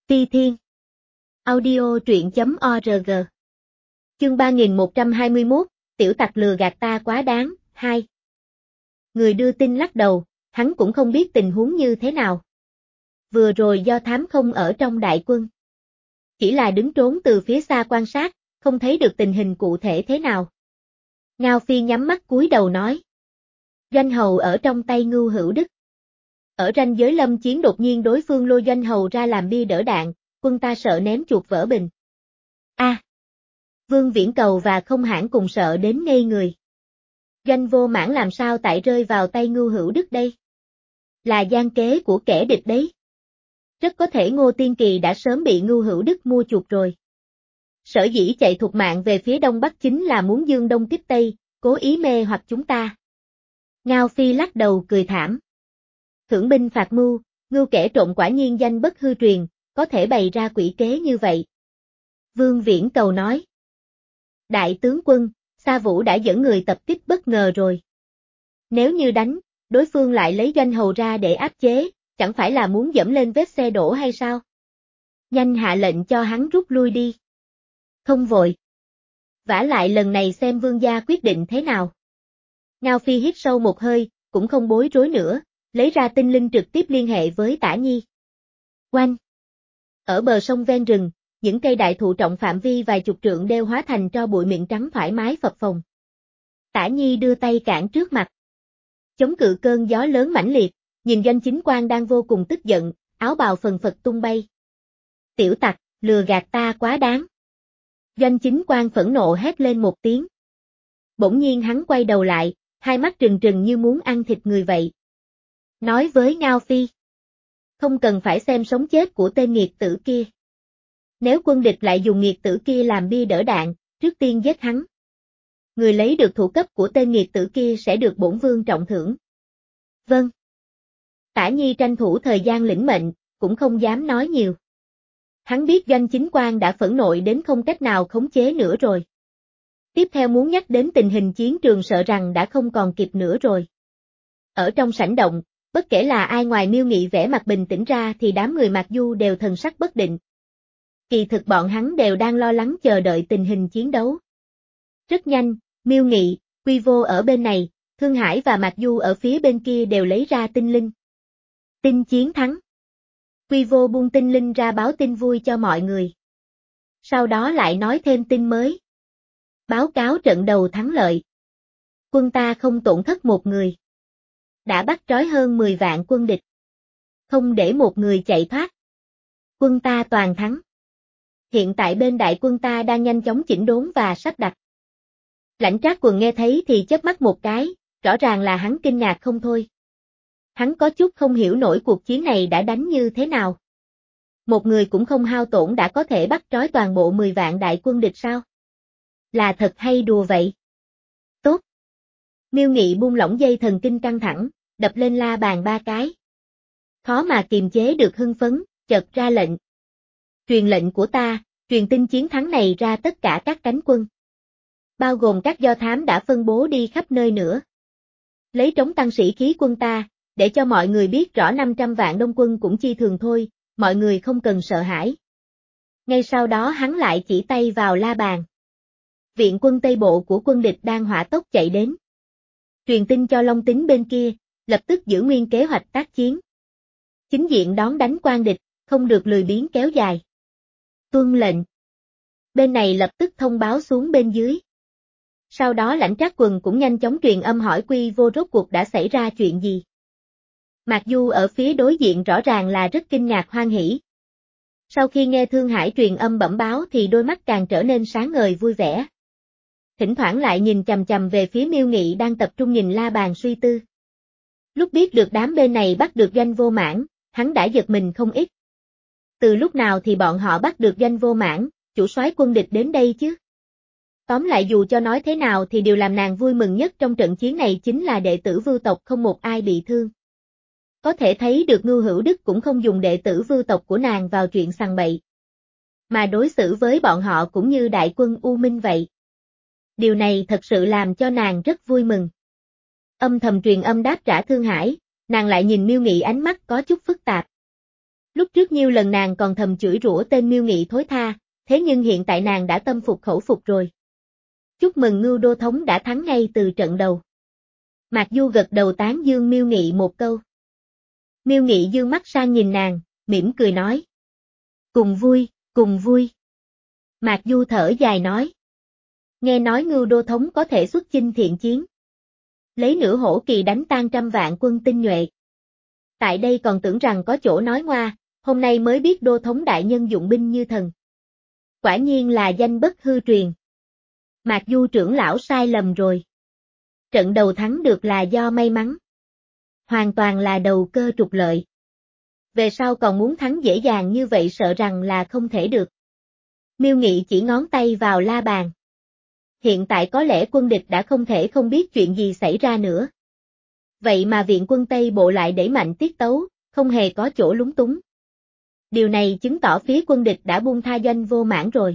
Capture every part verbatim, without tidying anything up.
Ti Thiên. Audio truyện chấm org. Chương ba nghìn một trăm hai mươi mốt, tiểu tặc lừa gạt ta quá đáng, hai. Người đưa tin lắc đầu, hắn cũng không biết tình huống như thế nào. Vừa rồi do thám không ở trong đại quân. Chỉ là đứng trốn từ phía xa quan sát, không thấy được tình hình cụ thể thế nào. Ngao Phi nhắm mắt cúi đầu nói. Doanh hầu ở trong tay Ngưu Hữu Đức. Ở ranh giới lâm chiến đột nhiên đối phương lôi doanh hầu ra làm bia đỡ đạn, quân ta sợ ném chuột vỡ bình. A. À, Vương Viễn Cầu và Không Hãn cùng sợ đến ngây người. Doanh vô mãn làm sao tại rơi vào tay Ngưu Hữu Đức đây? Là gian kế của kẻ địch đấy. Rất có thể Ngô Tiên Kỳ đã sớm bị Ngưu Hữu Đức mua chuộc rồi. Sở dĩ chạy thục mạng về phía đông bắc chính là muốn dương đông kích tây, cố ý mê hoặc chúng ta. Ngao Phi lắc đầu cười thảm. Thưởng binh phạt mưu, Ngưu kẻ trộm quả nhiên danh bất hư truyền, có thể bày ra quỷ kế như vậy. Vương Viễn Cầu nói. Đại tướng quân, Sa Vũ đã dẫn người tập kích bất ngờ rồi. Nếu như đánh, đối phương lại lấy doanh hầu ra để áp chế, chẳng phải là muốn dẫm lên vết xe đổ hay sao? Nhanh hạ lệnh cho hắn rút lui đi. Không vội. Vả lại lần này xem vương gia quyết định thế nào. Ngao Phi hít sâu một hơi, cũng không bối rối nữa, lấy ra tinh linh trực tiếp liên hệ với Tả Nhi. Oanh! Ở bờ sông ven rừng, những cây đại thụ trọng phạm vi vài chục trượng đều hóa thành tro bụi miệng trắng thoải mái phập phồng. Tả Nhi đưa tay cản trước mặt. Chống cự cơn gió lớn mãnh liệt, nhìn Doanh Chính Quang đang vô cùng tức giận, áo bào phần phật tung bay. Tiểu tặc, lừa gạt ta quá đáng. Doanh Chính Quang phẫn nộ hét lên một tiếng. Bỗng nhiên hắn quay đầu lại, hai mắt trừng trừng như muốn ăn thịt người vậy. Nói với Ngao Phi. Không cần phải xem sống chết của tên nghiệt tử kia. Nếu quân địch lại dùng nghiệt tử kia làm bia đỡ đạn, trước tiên giết hắn. Người lấy được thủ cấp của tên nghiệt tử kia sẽ được bổn vương trọng thưởng. Vâng. Tả Nhi tranh thủ thời gian lĩnh mệnh, cũng không dám nói nhiều. Hắn biết Doanh Chính Quang đã phẫn nộ đến không cách nào khống chế nữa rồi. Tiếp theo muốn nhắc đến tình hình chiến trường sợ rằng đã không còn kịp nữa rồi. Ở trong sảnh động, bất kể là ai ngoài Miêu Nghị vẻ mặt bình tĩnh ra thì đám người Mạc Du đều thần sắc bất định. Kỳ thực bọn hắn đều đang lo lắng chờ đợi tình hình chiến đấu. Rất nhanh, Miêu Nghị, Quy Vô ở bên này, Thương Hải và Mạc Du ở phía bên kia đều lấy ra tinh linh. Tin chiến thắng. Quy Vô buông tinh linh ra báo tin vui cho mọi người. Sau đó lại nói thêm tin mới. Báo cáo trận đầu thắng lợi. Quân ta không tổn thất một người. Đã bắt trói hơn mười vạn quân địch. Không để một người chạy thoát. Quân ta toàn thắng. Hiện tại bên đại quân ta đang nhanh chóng chỉnh đốn và sắp đặt. Lãnh Trác Quần nghe thấy thì chớp mắt một cái, rõ ràng là hắn kinh ngạc không thôi. Hắn có chút không hiểu nổi cuộc chiến này đã đánh như thế nào. Một người cũng không hao tổn đã có thể bắt trói toàn bộ mười vạn đại quân địch sao? Là thật hay đùa vậy? Tốt. Miêu Nghị buông lỏng dây thần kinh căng thẳng, đập lên la bàn ba cái. Khó mà kiềm chế được hưng phấn, chợt ra lệnh. Truyền lệnh của ta, truyền tin chiến thắng này ra tất cả các cánh quân. Bao gồm các do thám đã phân bố đi khắp nơi nữa. Lấy trống tăng sĩ khí quân ta, để cho mọi người biết rõ năm trăm vạn đông quân cũng chi thường thôi, mọi người không cần sợ hãi. Ngay sau đó hắn lại chỉ tay vào la bàn. Viện quân Tây Bộ của quân địch đang hỏa tốc chạy đến. Truyền tin cho Long Tính bên kia, lập tức giữ nguyên kế hoạch tác chiến. Chính diện đón đánh quan địch, không được lười biếng kéo dài. Tuân lệnh. Bên này lập tức thông báo xuống bên dưới. Sau đó Lãnh Trác Quần cũng nhanh chóng truyền âm hỏi Quy Vô rốt cuộc đã xảy ra chuyện gì. Mạc Du ở phía đối diện rõ ràng là rất kinh ngạc hoan hỉ. Sau khi nghe Thương Hải truyền âm bẩm báo thì đôi mắt càng trở nên sáng ngời vui vẻ. Thỉnh thoảng lại nhìn chằm chằm về phía Miêu Nghị đang tập trung nhìn la bàn suy tư. Lúc biết được đám bên này bắt được Doanh Vô Mãn, hắn đã giật mình không ít. Từ lúc nào thì bọn họ bắt được Doanh Vô Mãn, chủ soái quân địch đến đây chứ? Tóm lại dù cho nói thế nào thì điều làm nàng vui mừng nhất trong trận chiến này chính là đệ tử Vưu tộc không một ai bị thương. Có thể thấy được Ngưu Hữu Đức cũng không dùng đệ tử Vưu tộc của nàng vào chuyện sằng bậy. Mà đối xử với bọn họ cũng như đại quân U Minh vậy. Điều này thật sự làm cho nàng rất vui mừng. Âm thầm truyền âm đáp trả Thương Hải, nàng lại nhìn Miêu Nghị ánh mắt có chút phức tạp. Lúc trước nhiêu lần nàng còn thầm chửi rủa tên Miêu Nghị thối tha, thế nhưng hiện tại nàng đã tâm phục khẩu phục rồi. Chúc mừng Ngưu Đô Thống đã thắng ngay từ trận đầu. Mạc Du gật đầu tán dương Miêu Nghị một câu. Miêu Nghị dương mắt sang nhìn nàng, mỉm cười nói. Cùng vui, cùng vui. Mạc Du thở dài nói. Nghe nói Ngưu Đô Thống có thể xuất chinh thiện chiến. Lấy nửa hổ kỳ đánh tan trăm vạn quân tinh nhuệ. Tại đây còn tưởng rằng có chỗ nói ngoa, hôm nay mới biết Đô Thống đại nhân dụng binh như thần. Quả nhiên là danh bất hư truyền. Mạc Du trưởng lão sai lầm rồi. Trận đầu thắng được là do may mắn. Hoàn toàn là đầu cơ trục lợi. Về sau còn muốn thắng dễ dàng như vậy sợ rằng là không thể được. Miêu Nghị chỉ ngón tay vào la bàn. Hiện tại có lẽ quân địch đã không thể không biết chuyện gì xảy ra nữa. Vậy mà viện quân Tây Bộ lại đẩy mạnh tiết tấu, không hề có chỗ lúng túng. Điều này chứng tỏ phía quân địch đã buông tha Doanh Vô Mãn rồi.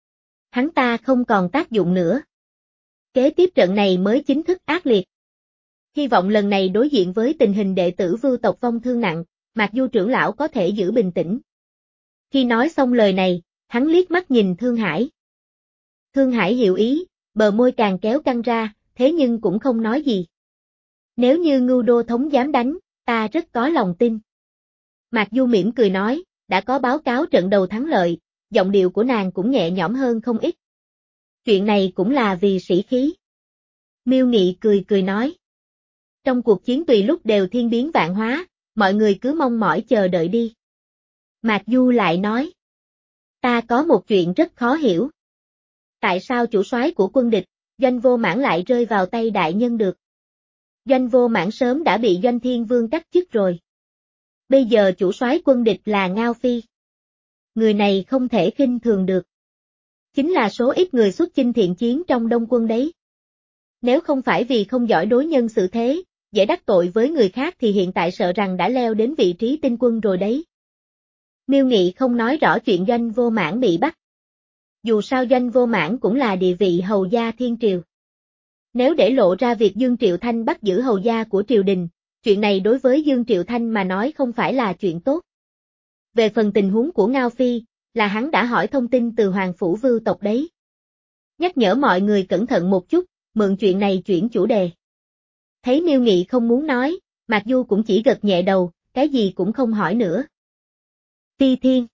Hắn ta không còn tác dụng nữa. Kế tiếp trận này mới chính thức ác liệt. Hy vọng lần này đối diện với tình hình đệ tử Vưu tộc vong thương nặng, Mạc Du trưởng lão có thể giữ bình tĩnh. Khi nói xong lời này, hắn liếc mắt nhìn Thương Hải. Thương Hải hiểu ý, bờ môi càng kéo căng ra, thế nhưng cũng không nói gì. Nếu như Ngưu Đô Thống dám đánh, ta rất có lòng tin. Mạc Du mỉm cười nói, đã có báo cáo trận đầu thắng lợi, giọng điệu của nàng cũng nhẹ nhõm hơn không ít. Chuyện này cũng là vì sĩ khí. Miêu Nghị cười cười nói. Trong cuộc chiến tùy lúc đều thiên biến vạn hóa, mọi người cứ mong mỏi chờ đợi đi. Mạc Du lại nói. Ta có một chuyện rất khó hiểu. Tại sao chủ soái của quân địch, Doanh Vô Mãn lại rơi vào tay đại nhân được? Doanh Vô Mãn sớm đã bị Doanh Thiên Vương cắt chức rồi. Bây giờ chủ soái quân địch là Ngao Phi. Người này không thể khinh thường được. Chính là số ít người xuất chinh thiện chiến trong Đông quân đấy. Nếu không phải vì không giỏi đối nhân xử thế, dễ đắc tội với người khác thì hiện tại sợ rằng đã leo đến vị trí tinh quân rồi đấy. Miêu Nghị không nói rõ chuyện Doanh Vô Mãn bị bắt. Dù sao Doanh Vô Mãn cũng là địa vị hầu gia thiên triều. Nếu để lộ ra việc Dương Triệu Thanh bắt giữ hầu gia của triều đình, chuyện này đối với Dương Triệu Thanh mà nói không phải là chuyện tốt. Về phần tình huống của Ngao Phi, là hắn đã hỏi thông tin từ Hoàng Phủ Vưu tộc đấy. Nhắc nhở mọi người cẩn thận một chút, mượn chuyện này chuyển chủ đề. Thấy Miêu Nghị không muốn nói, Mạc Du cũng chỉ gật nhẹ đầu, cái gì cũng không hỏi nữa. Phi Thiên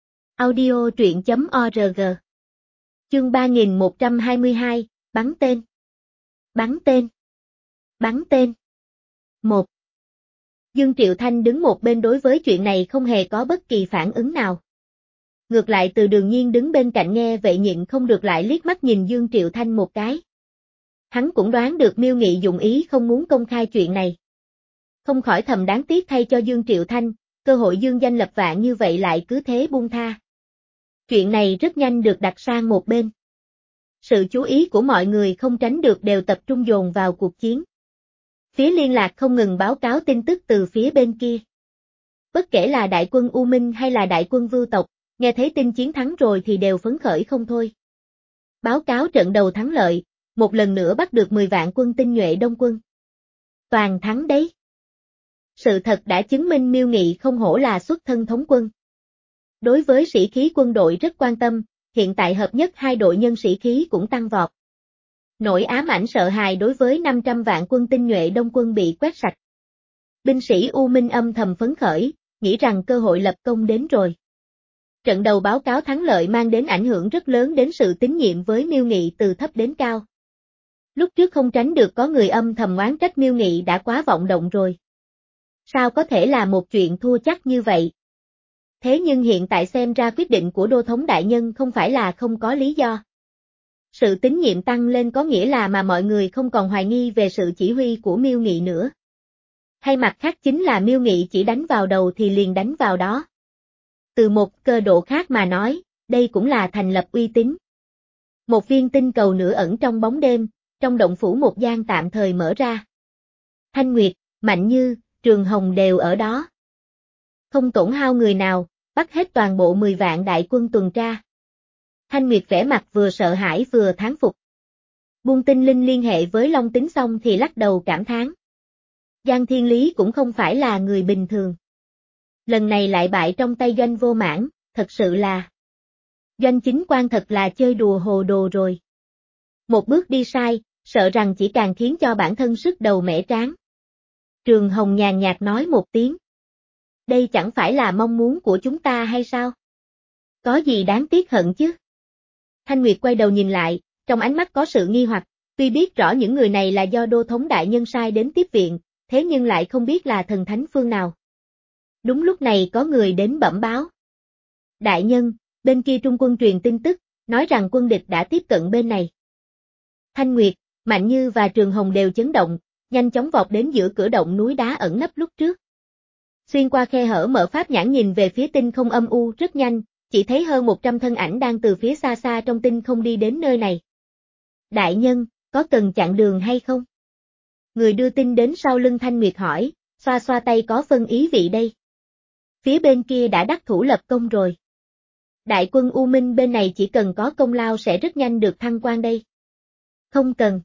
Audio truyện chấm org Chương ba nghìn một trăm hai mươi hai, bắn tên. Bắn tên. Bắn tên. một. Dương Triệu Thanh đứng một bên đối với chuyện này không hề có bất kỳ phản ứng nào. Ngược lại Từ Đường Nhiên đứng bên cạnh nghe vậy nhịn không được lại liếc mắt nhìn Dương Triệu Thanh một cái. Hắn cũng đoán được Miêu Nghị dụng ý không muốn công khai chuyện này. Không khỏi thầm đáng tiếc thay cho Dương Triệu Thanh, cơ hội dương danh lập vạn như vậy lại cứ thế buông tha. Chuyện này rất nhanh được đặt sang một bên. Sự chú ý của mọi người không tránh được đều tập trung dồn vào cuộc chiến. Phía liên lạc không ngừng báo cáo tin tức từ phía bên kia. Bất kể là đại quân U Minh hay là đại quân Vưu tộc, nghe thấy tin chiến thắng rồi thì đều phấn khởi không thôi. Báo cáo trận đầu thắng lợi, một lần nữa bắt được mười vạn quân tinh nhuệ Đông quân. Toàn thắng đấy. Sự thật đã chứng minh Miêu Nghị không hổ là xuất thân thống quân. Đối với sĩ khí quân đội rất quan tâm, hiện tại hợp nhất hai đội nhân sĩ khí cũng tăng vọt. Nỗi ám ảnh sợ hãi đối với năm trăm vạn quân tinh nhuệ Đông quân bị quét sạch. Binh sĩ U Minh âm thầm phấn khởi, nghĩ rằng cơ hội lập công đến rồi. Trận đầu báo cáo thắng lợi mang đến ảnh hưởng rất lớn đến sự tín nhiệm với Miêu Nghị từ thấp đến cao. Lúc trước không tránh được có người âm thầm oán trách Miêu Nghị đã quá vọng động rồi. Sao có thể là một chuyện thua chắc như vậy? Thế nhưng hiện tại xem ra quyết định của Đô Thống đại nhân không phải là không có lý do. Sự tín nhiệm tăng lên có nghĩa là mà mọi người không còn hoài nghi về sự chỉ huy của Miêu Nghị nữa. Hay mặt khác chính là Miêu Nghị chỉ đánh vào đầu thì liền đánh vào đó. Từ một cơ độ khác mà nói, đây cũng là thành lập uy tín. Một viên tinh cầu nữa ẩn trong bóng đêm, trong động phủ một gian tạm thời mở ra. Thanh Nguyệt, Mạnh Như, Trường Hồng đều ở đó. Không tổn hao người nào, bắt hết toàn bộ mười vạn đại quân tuần tra. Thanh Nguyệt vẻ mặt vừa sợ hãi vừa thán phục. Buông tinh linh liên hệ với Long Tính xong thì lắc đầu cảm thán. Giang Thiên Lý cũng không phải là người bình thường. Lần này lại bại trong tay Doanh Vô Mãn, thật sự là... Doanh Chính Quan thật là chơi đùa hồ đồ rồi. Một bước đi sai, sợ rằng chỉ càng khiến cho bản thân sức đầu mẻ trán. Trường Hồng nhàn nhạt nói một tiếng. Đây chẳng phải là mong muốn của chúng ta hay sao? Có gì đáng tiếc hận chứ? Thanh Nguyệt quay đầu nhìn lại, trong ánh mắt có sự nghi hoặc, tuy biết rõ những người này là do Đô Thống Đại Nhân sai đến tiếp viện, thế nhưng lại không biết là thần thánh phương nào. Đúng lúc này có người đến bẩm báo. Đại nhân, bên kia Trung quân truyền tin tức, nói rằng quân địch đã tiếp cận bên này. Thanh Nguyệt, Mạnh Như và Trường Hồng đều chấn động, nhanh chóng vọt đến giữa cửa động núi đá ẩn nấp lúc trước. Xuyên qua khe hở mở pháp nhãn nhìn về phía tinh không âm u rất nhanh, chỉ thấy hơn một trăm thân ảnh đang từ phía xa xa trong tinh không đi đến nơi này. Đại nhân, có cần chặn đường hay không? Người đưa tin đến sau lưng Thanh Nguyệt hỏi, xoa xoa tay có phân ý vị đây. Phía bên kia đã đắc thủ lập công rồi. Đại quân U Minh bên này chỉ cần có công lao sẽ rất nhanh được thăng quan đây. Không cần.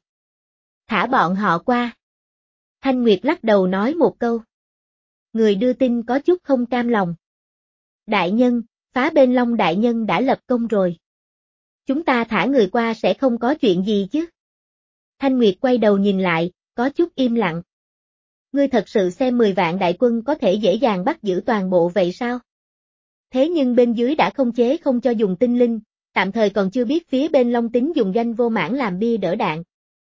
Thả bọn họ qua. Thanh Nguyệt lắc đầu nói một câu. Người đưa tin có chút không cam lòng. Đại nhân, Phá Bên Long đại nhân đã lập công rồi. Chúng ta thả người qua sẽ không có chuyện gì chứ. Thanh Nguyệt quay đầu nhìn lại, có chút im lặng. Ngươi thật sự xem mười vạn đại quân có thể dễ dàng bắt giữ toàn bộ vậy sao? Thế nhưng bên dưới đã không chế không cho dùng tinh linh, tạm thời còn chưa biết phía bên Long tính dùng Doanh Vô Mãn làm bia đỡ đạn.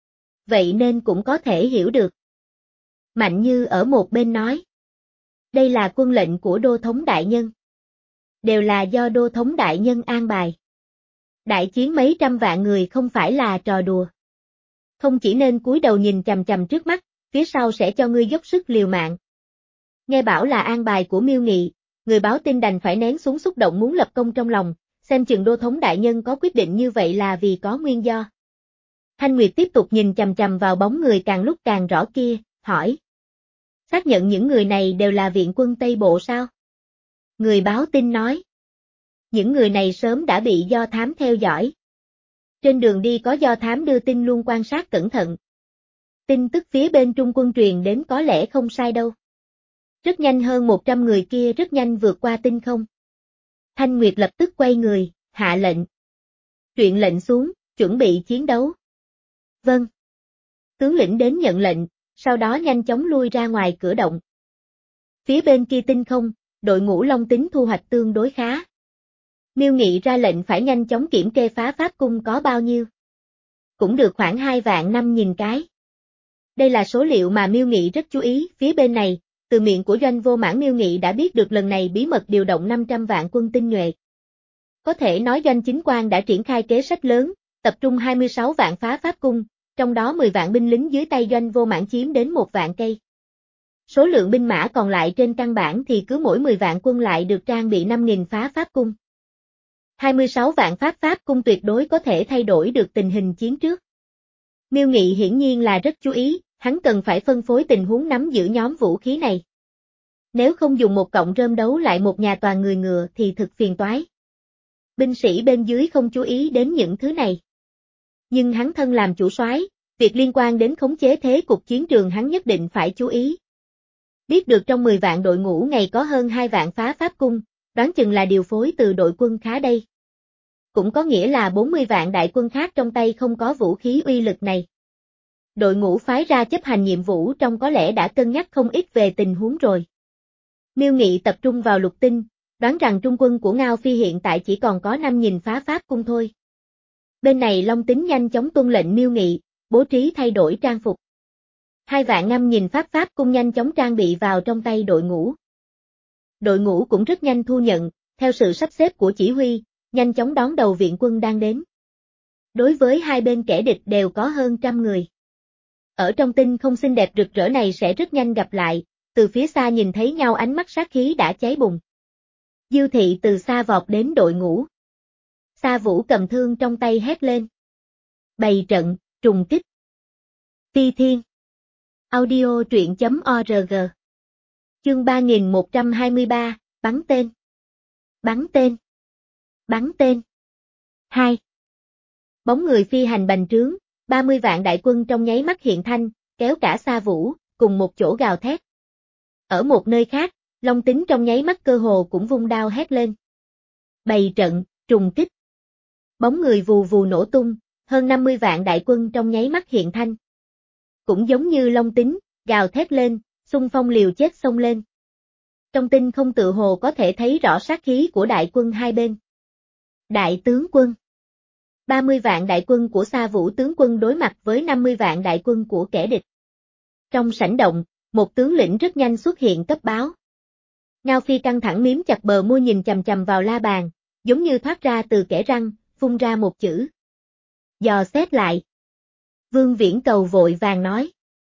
Vậy nên cũng có thể hiểu được. Mạnh Như ở một bên nói. Đây là quân lệnh của Đô Thống Đại Nhân. Đều là do Đô Thống Đại Nhân an bài. Đại chiến mấy trăm vạn người không phải là trò đùa. Không chỉ nên cúi đầu nhìn chằm chằm trước mắt, phía sau sẽ cho ngươi dốc sức liều mạng. Nghe bảo là an bài của Miêu Nghị, người báo tin đành phải nén xuống xúc động muốn lập công trong lòng, xem chừng Đô Thống Đại Nhân có quyết định như vậy là vì có nguyên do. Thanh Nguyệt tiếp tục nhìn chằm chằm vào bóng người càng lúc càng rõ kia, hỏi. Xác nhận những người này đều là viện quân Tây Bộ sao? Người báo tin nói. Những người này sớm đã bị do thám theo dõi. Trên đường đi có do thám đưa tin luôn quan sát cẩn thận. Tin tức phía bên Trung quân truyền đến có lẽ không sai đâu. Rất nhanh hơn một trăm người kia rất nhanh vượt qua tinh không. Thanh Nguyệt lập tức quay người, hạ lệnh. Truyền lệnh xuống, chuẩn bị chiến đấu. Vâng. Tướng lĩnh đến nhận lệnh, sau đó nhanh chóng lui ra ngoài cửa động. Phía bên kia tinh không, đội ngũ Long Tính thu hoạch tương đối khá. Miêu Nghị ra lệnh phải nhanh chóng kiểm kê phá pháp cung có bao nhiêu. Cũng được khoảng hai vạn năm nghìn cái. Đây là số liệu mà Miêu Nghị rất chú ý, phía bên này, từ miệng của Doanh Vô Mãn Miêu Nghị đã biết được lần này bí mật điều động năm trăm vạn quân tinh nhuệ. Có thể nói Doanh Chính Quan đã triển khai kế sách lớn, tập trung hai mươi sáu vạn phá pháp cung, trong đó mười vạn binh lính dưới tay Doanh Vô Mãn chiếm đến một vạn cây. Số lượng binh mã còn lại trên căn bản thì cứ mỗi mười vạn quân lại được trang bị năm nghìn phá pháp cung. hai mươi sáu vạn pháp pháp cung tuyệt đối có thể thay đổi được tình hình chiến trước. Miêu Nghị hiển nhiên là rất chú ý, hắn cần phải phân phối tình huống nắm giữ nhóm vũ khí này. Nếu không dùng một cọng rơm đấu lại một nhà toàn người ngựa thì thực phiền toái. Binh sĩ bên dưới không chú ý đến những thứ này. Nhưng hắn thân làm chủ soái, việc liên quan đến khống chế thế cục chiến trường hắn nhất định phải chú ý. Biết được trong mười vạn đội ngũ ngày có hơn hai vạn phá pháp cung, đoán chừng là điều phối từ đội quân khá đây. Cũng có nghĩa là bốn mươi vạn đại quân khác trong tay không có vũ khí uy lực này. Đội ngũ phái ra chấp hành nhiệm vụ trong có lẽ đã cân nhắc không ít về tình huống rồi. Miêu Nghị tập trung vào lục tinh, đoán rằng trung quân của Ngao Phi hiện tại chỉ còn có năm nghìn phá pháp cung thôi. Bên này Long Tính nhanh chóng tuân lệnh Miêu Nghị, bố trí thay đổi trang phục. Hai vạn năm nghìn pháp pháp cung nhanh chóng trang bị vào trong tay đội ngũ. Đội ngũ cũng rất nhanh thu nhận, theo sự sắp xếp của chỉ huy, nhanh chóng đón đầu viện quân đang đến. Đối với hai bên kẻ địch đều có hơn trăm người. Ở trong tinh không xinh đẹp rực rỡ này sẽ rất nhanh gặp lại, từ phía xa nhìn thấy nhau ánh mắt sát khí đã cháy bùng. Dư Thị từ xa vọt đến đội ngũ. Sa Vũ cầm thương trong tay hét lên. Bày trận, trùng kích. Phi Thiên. Audio truyện chấm org. Chương ba nghìn một trăm hai mươi ba, bắn tên. Bắn tên. Bắn tên. hai. Bóng người phi hành bành trướng, ba mươi vạn đại quân trong nháy mắt hiện thanh, kéo cả Sa Vũ, cùng một chỗ gào thét. Ở một nơi khác, Long Tính trong nháy mắt cơ hồ cũng vung đao hét lên. Bày trận, trùng kích. Bóng người vù vù nổ tung, hơn năm mươi vạn đại quân trong nháy mắt hiện thanh. Cũng giống như Long Tính, gào thét lên, xung phong liều chết xông lên. Trong tinh không tự hồ có thể thấy rõ sát khí của đại quân hai bên. Đại tướng quân. ba mươi vạn đại quân của Sa Vũ tướng quân đối mặt với năm mươi vạn đại quân của kẻ địch. Trong sảnh động, một tướng lĩnh rất nhanh xuất hiện cấp báo. Ngao Phi căng thẳng miếm chặt bờ môi nhìn chằm chằm vào La Bàn, giống như thoát ra từ kẽ răng, phun ra một chữ. Dò xét lại. Vương Viễn Cầu vội vàng nói.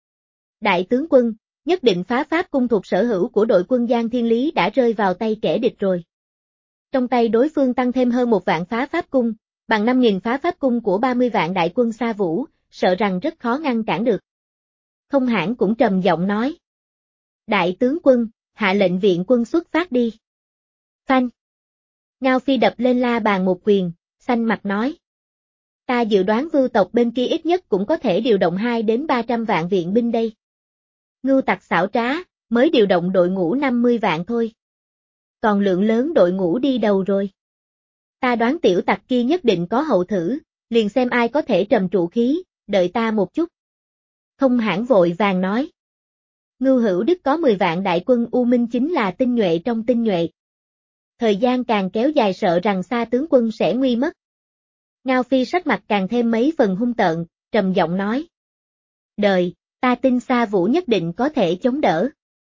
Đại tướng quân, nhất định phá pháp cung thuộc sở hữu của đội quân Giang Thiên Lý đã rơi vào tay kẻ địch rồi. Trong tay đối phương tăng thêm hơn một vạn phá pháp cung, bằng năm nghìn phá pháp cung của ba mươi vạn đại quân Sa Vũ, sợ rằng rất khó ngăn cản được. Không Hãn cũng trầm giọng nói. Đại tướng quân, hạ lệnh viện quân xuất phát đi. Phanh. Ngao Phi đập lên La Bàn một quyền, xanh mặt nói. Ta dự đoán Vưu tộc bên kia ít nhất cũng có thể điều động hai đến ba trăm vạn viện binh đây. Ngưu tặc xảo trá, mới điều động đội ngũ năm mươi vạn thôi. Còn lượng lớn đội ngũ đi đầu rồi. Ta đoán tiểu tặc kia nhất định có hậu thử, liền xem ai có thể trầm trụ khí, đợi ta một chút. Không Hãn vội vàng nói. Ngưu Hữu Đức có mười vạn đại quân U Minh chính là tinh nhuệ trong tinh nhuệ. Thời gian càng kéo dài sợ rằng Sa tướng quân sẽ nguy mất. Ngao Phi sắc mặt càng thêm mấy phần hung tợn, trầm giọng nói. Đời, ta tin Sa Vũ nhất định có thể chống đỡ.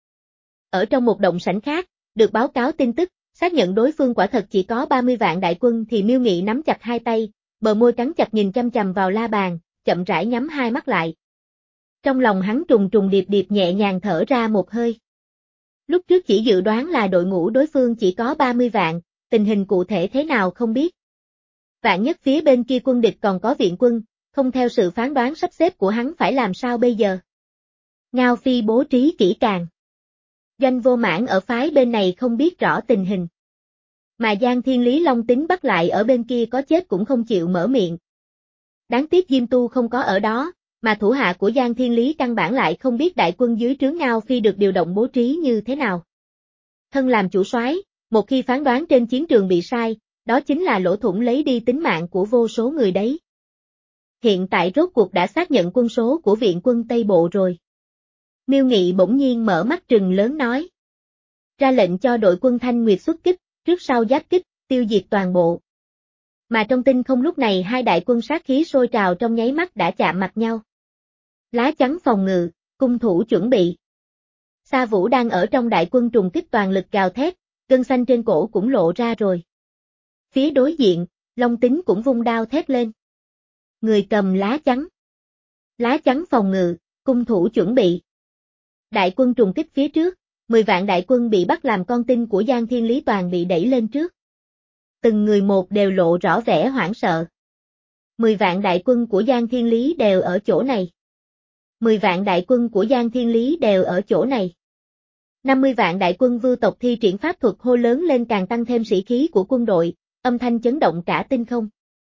Ở trong một động sảnh khác, được báo cáo tin tức, xác nhận đối phương quả thật chỉ có ba mươi vạn đại quân thì Miêu Nghị nắm chặt hai tay, bờ môi cắn chặt nhìn chăm chằm vào La Bàn, chậm rãi nhắm hai mắt lại. Trong lòng hắn trùng trùng điệp điệp nhẹ nhàng thở ra một hơi. Lúc trước chỉ dự đoán là đội ngũ đối phương chỉ có ba mươi vạn, tình hình cụ thể thế nào không biết. Vạn nhất phía bên kia quân địch còn có viện quân, không theo sự phán đoán sắp xếp của hắn phải làm sao bây giờ. Ngao Phi bố trí kỹ càng. Doanh Vô Mãn ở phái bên này không biết rõ tình hình. Mà Giang Thiên Lý Long Tính bắt lại ở bên kia có chết cũng không chịu mở miệng. Đáng tiếc Diêm Tu không có ở đó, mà thủ hạ của Giang Thiên Lý căn bản lại không biết đại quân dưới trướng Ngao Phi được điều động bố trí như thế nào. Thân làm chủ soái, một khi phán đoán trên chiến trường bị sai, đó chính là lỗ thủng lấy đi tính mạng của vô số người đấy. Hiện tại rốt cuộc đã xác nhận quân số của viện quân Tây Bộ rồi. Miêu Nghị bỗng nhiên mở mắt trừng lớn nói. Ra lệnh cho đội quân Thanh Nguyệt xuất kích, trước sau giáp kích, tiêu diệt toàn bộ. Mà trong tinh không lúc này hai đại quân sát khí sôi trào trong nháy mắt đã chạm mặt nhau. Lá chắn phòng ngự, cung thủ chuẩn bị. Sa Vũ đang ở trong đại quân trùng kích toàn lực gào thét, gân xanh trên cổ cũng lộ ra rồi. Phía đối diện, Long Tính cũng vung đao thét lên. Người cầm lá chắn. Lá chắn phòng ngự, cung thủ chuẩn bị. Đại quân trùng kích phía trước, mười vạn đại quân bị bắt làm con tin của Giang Thiên Lý toàn bị đẩy lên trước. Từng người một đều lộ rõ vẻ hoảng sợ. Mười vạn đại quân của Giang Thiên Lý đều ở chỗ này. Mười vạn đại quân của Giang Thiên Lý đều ở chỗ này. Năm mươi vạn đại quân Vưu tộc thi triển pháp thuật hô lớn lên càng tăng thêm sĩ khí của quân đội, âm thanh chấn động cả tinh không.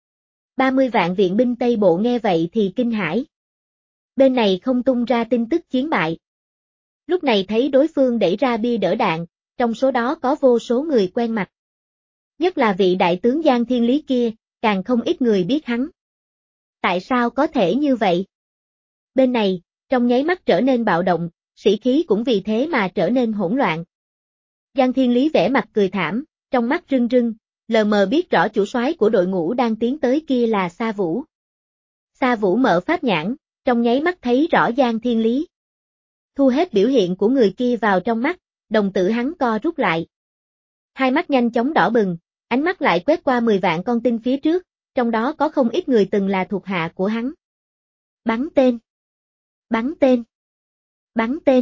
Ba mươi vạn viện binh Tây Bộ nghe vậy thì kinh hãi. Bên này không tung ra tin tức chiến bại. Lúc này thấy đối phương đẩy ra bia đỡ đạn, trong số đó có vô số người quen mặt. Nhất là vị đại tướng Giang Thiên Lý kia, càng không ít người biết hắn. Tại sao có thể như vậy? Bên này, trong nháy mắt trở nên bạo động, sĩ khí cũng vì thế mà trở nên hỗn loạn. Giang Thiên Lý vẻ mặt cười thảm, trong mắt rưng rưng, lờ mờ biết rõ chủ soái của đội ngũ đang tiến tới kia là Sa Vũ. Sa Vũ mở pháp nhãn, trong nháy mắt thấy rõ Giang Thiên Lý. Thu hết biểu hiện của người kia vào trong mắt, đồng tử hắn co rút lại. Hai mắt nhanh chóng đỏ bừng, ánh mắt lại quét qua mười vạn con tin phía trước, trong đó có không ít người từng là thuộc hạ của hắn. Bắn tên! Bắn tên! Bắn tên!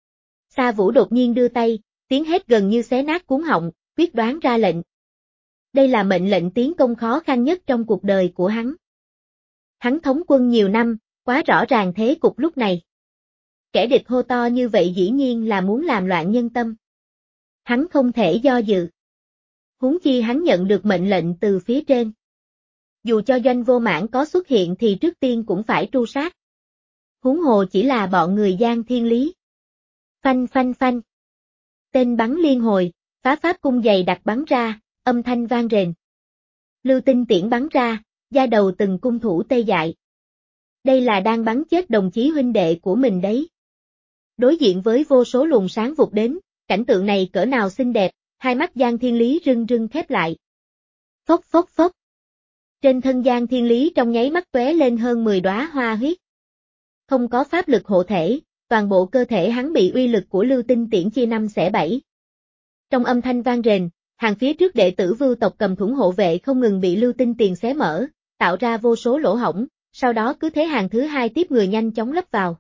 Sa Vũ đột nhiên đưa tay, tiếng hét gần như xé nát cuống họng, quyết đoán ra lệnh. Đây là mệnh lệnh tiến công khó khăn nhất trong cuộc đời của hắn. Hắn thống quân nhiều năm, quá rõ ràng thế cục lúc này. Kẻ địch hô to như vậy dĩ nhiên là muốn làm loạn nhân tâm. Hắn không thể do dự. Huống chi hắn nhận được mệnh lệnh từ phía trên. Dù cho Doanh Vô Mãn có xuất hiện thì trước tiên cũng phải tru sát. Huống hồ chỉ là bọn người Giang Thiên Lý. Phanh phanh phanh. Tên bắn liên hồi, phá pháp cung dày đặc bắn ra, âm thanh vang rền. Lưu tinh tiễn bắn ra, da đầu từng cung thủ tê dại. Đây là đang bắn chết đồng chí huynh đệ của mình đấy. Đối diện với vô số luồng sáng vụt đến, cảnh tượng này cỡ nào xinh đẹp, hai mắt Giang Thiên Lý rưng rưng khép lại. Phốc phốc phốc. Trên thân Giang Thiên Lý trong nháy mắt tóe lên hơn mười đóa hoa huyết. Không có pháp lực hộ thể, toàn bộ cơ thể hắn bị uy lực của lưu tinh tiễn chia năm xẻ bảy. Trong âm thanh vang rền, hàng phía trước đệ tử Vưu tộc cầm thủng hộ vệ không ngừng bị lưu tinh tiền xé mở, tạo ra vô số lỗ hổng, sau đó cứ thế hàng thứ hai tiếp người nhanh chóng lấp vào.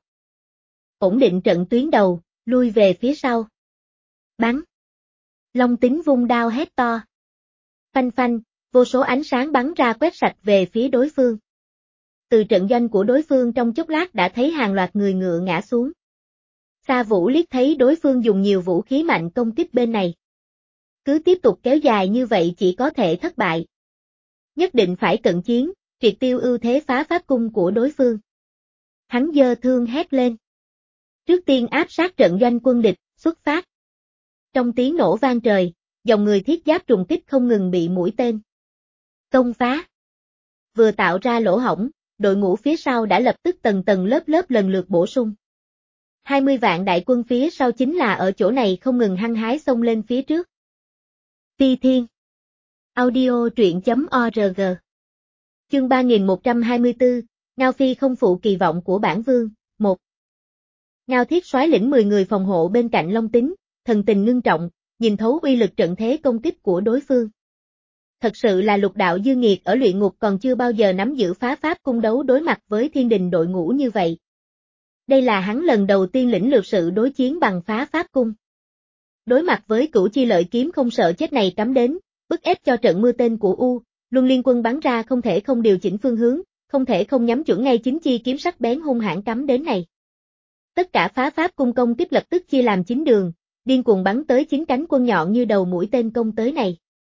Ổn định trận tuyến đầu, lui về phía sau. Bắn. Long Tính vung đao hét to. Phanh phanh, vô số ánh sáng bắn ra quét sạch về phía đối phương. Từ trận doanh của đối phương trong chốc lát đã thấy hàng loạt người ngựa ngã xuống. Sa Vũ liếc thấy đối phương dùng nhiều vũ khí mạnh công kích bên này. Cứ tiếp tục kéo dài như vậy chỉ có thể thất bại. Nhất định phải cận chiến, triệt tiêu ưu thế phá pháp cung của đối phương. Hắn giơ thương hét lên. Trước tiên áp sát trận doanh quân địch, xuất phát. Trong tiếng nổ vang trời, dòng người thiết giáp trùng kích không ngừng bị mũi tên công phá. Vừa tạo ra lỗ hổng, đội ngũ phía sau đã lập tức tầng tầng lớp lớp lần lượt bổ sung. hai mươi vạn đại quân phía sau chính là ở chỗ này không ngừng hăng hái xông lên phía trước. Phi Thiên Audio truyện chấm org Chương ba nghìn một trăm hai mươi tư, Ngao Phi không phụ kỳ vọng của bản vương, một. Ngao Thiết soái lĩnh mười người phòng hộ bên cạnh Long Tính, thần tình ngưng trọng, nhìn thấu uy lực trận thế công kích của đối phương. Thật sự là lục đạo dư nghiệt ở luyện ngục còn chưa bao giờ nắm giữ phá pháp cung đấu đối mặt với thiên đình đội ngũ như vậy. Đây là hắn lần đầu tiên lĩnh lược sự đối chiến bằng phá pháp cung. Đối mặt với cửu chi lợi kiếm không sợ chết này cắm đến, bức ép cho trận mưa tên của U, Luân Liên Quân bắn ra không thể không điều chỉnh phương hướng, không thể không nhắm chuẩn ngay chính chi kiếm sắc bén hung hãn cắm đến này. Tất cả phá pháp cung công kích lập tức chia làm chín đường, điên cuồng bắn tới chín cánh quân nhọn như đầu mũi tên công tới này.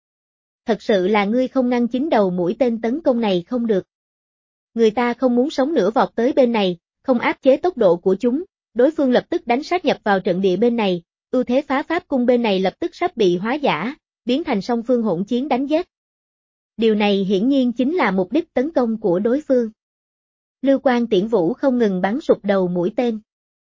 Thật sự là ngươi không ngăn chín đầu mũi tên tấn công này không được. Người ta không muốn sống nữa vọt tới bên này, không áp chế tốc độ của chúng, đối phương lập tức đánh sát nhập vào trận địa bên này, ưu thế phá pháp cung bên này lập tức sắp bị hóa giả, biến thành song phương hỗn chiến đánh giết. Điều này hiển nhiên chính là mục đích tấn công của đối phương. Lưu Quang Tiễn Vũ không ngừng bắn sụp đầu mũi tên.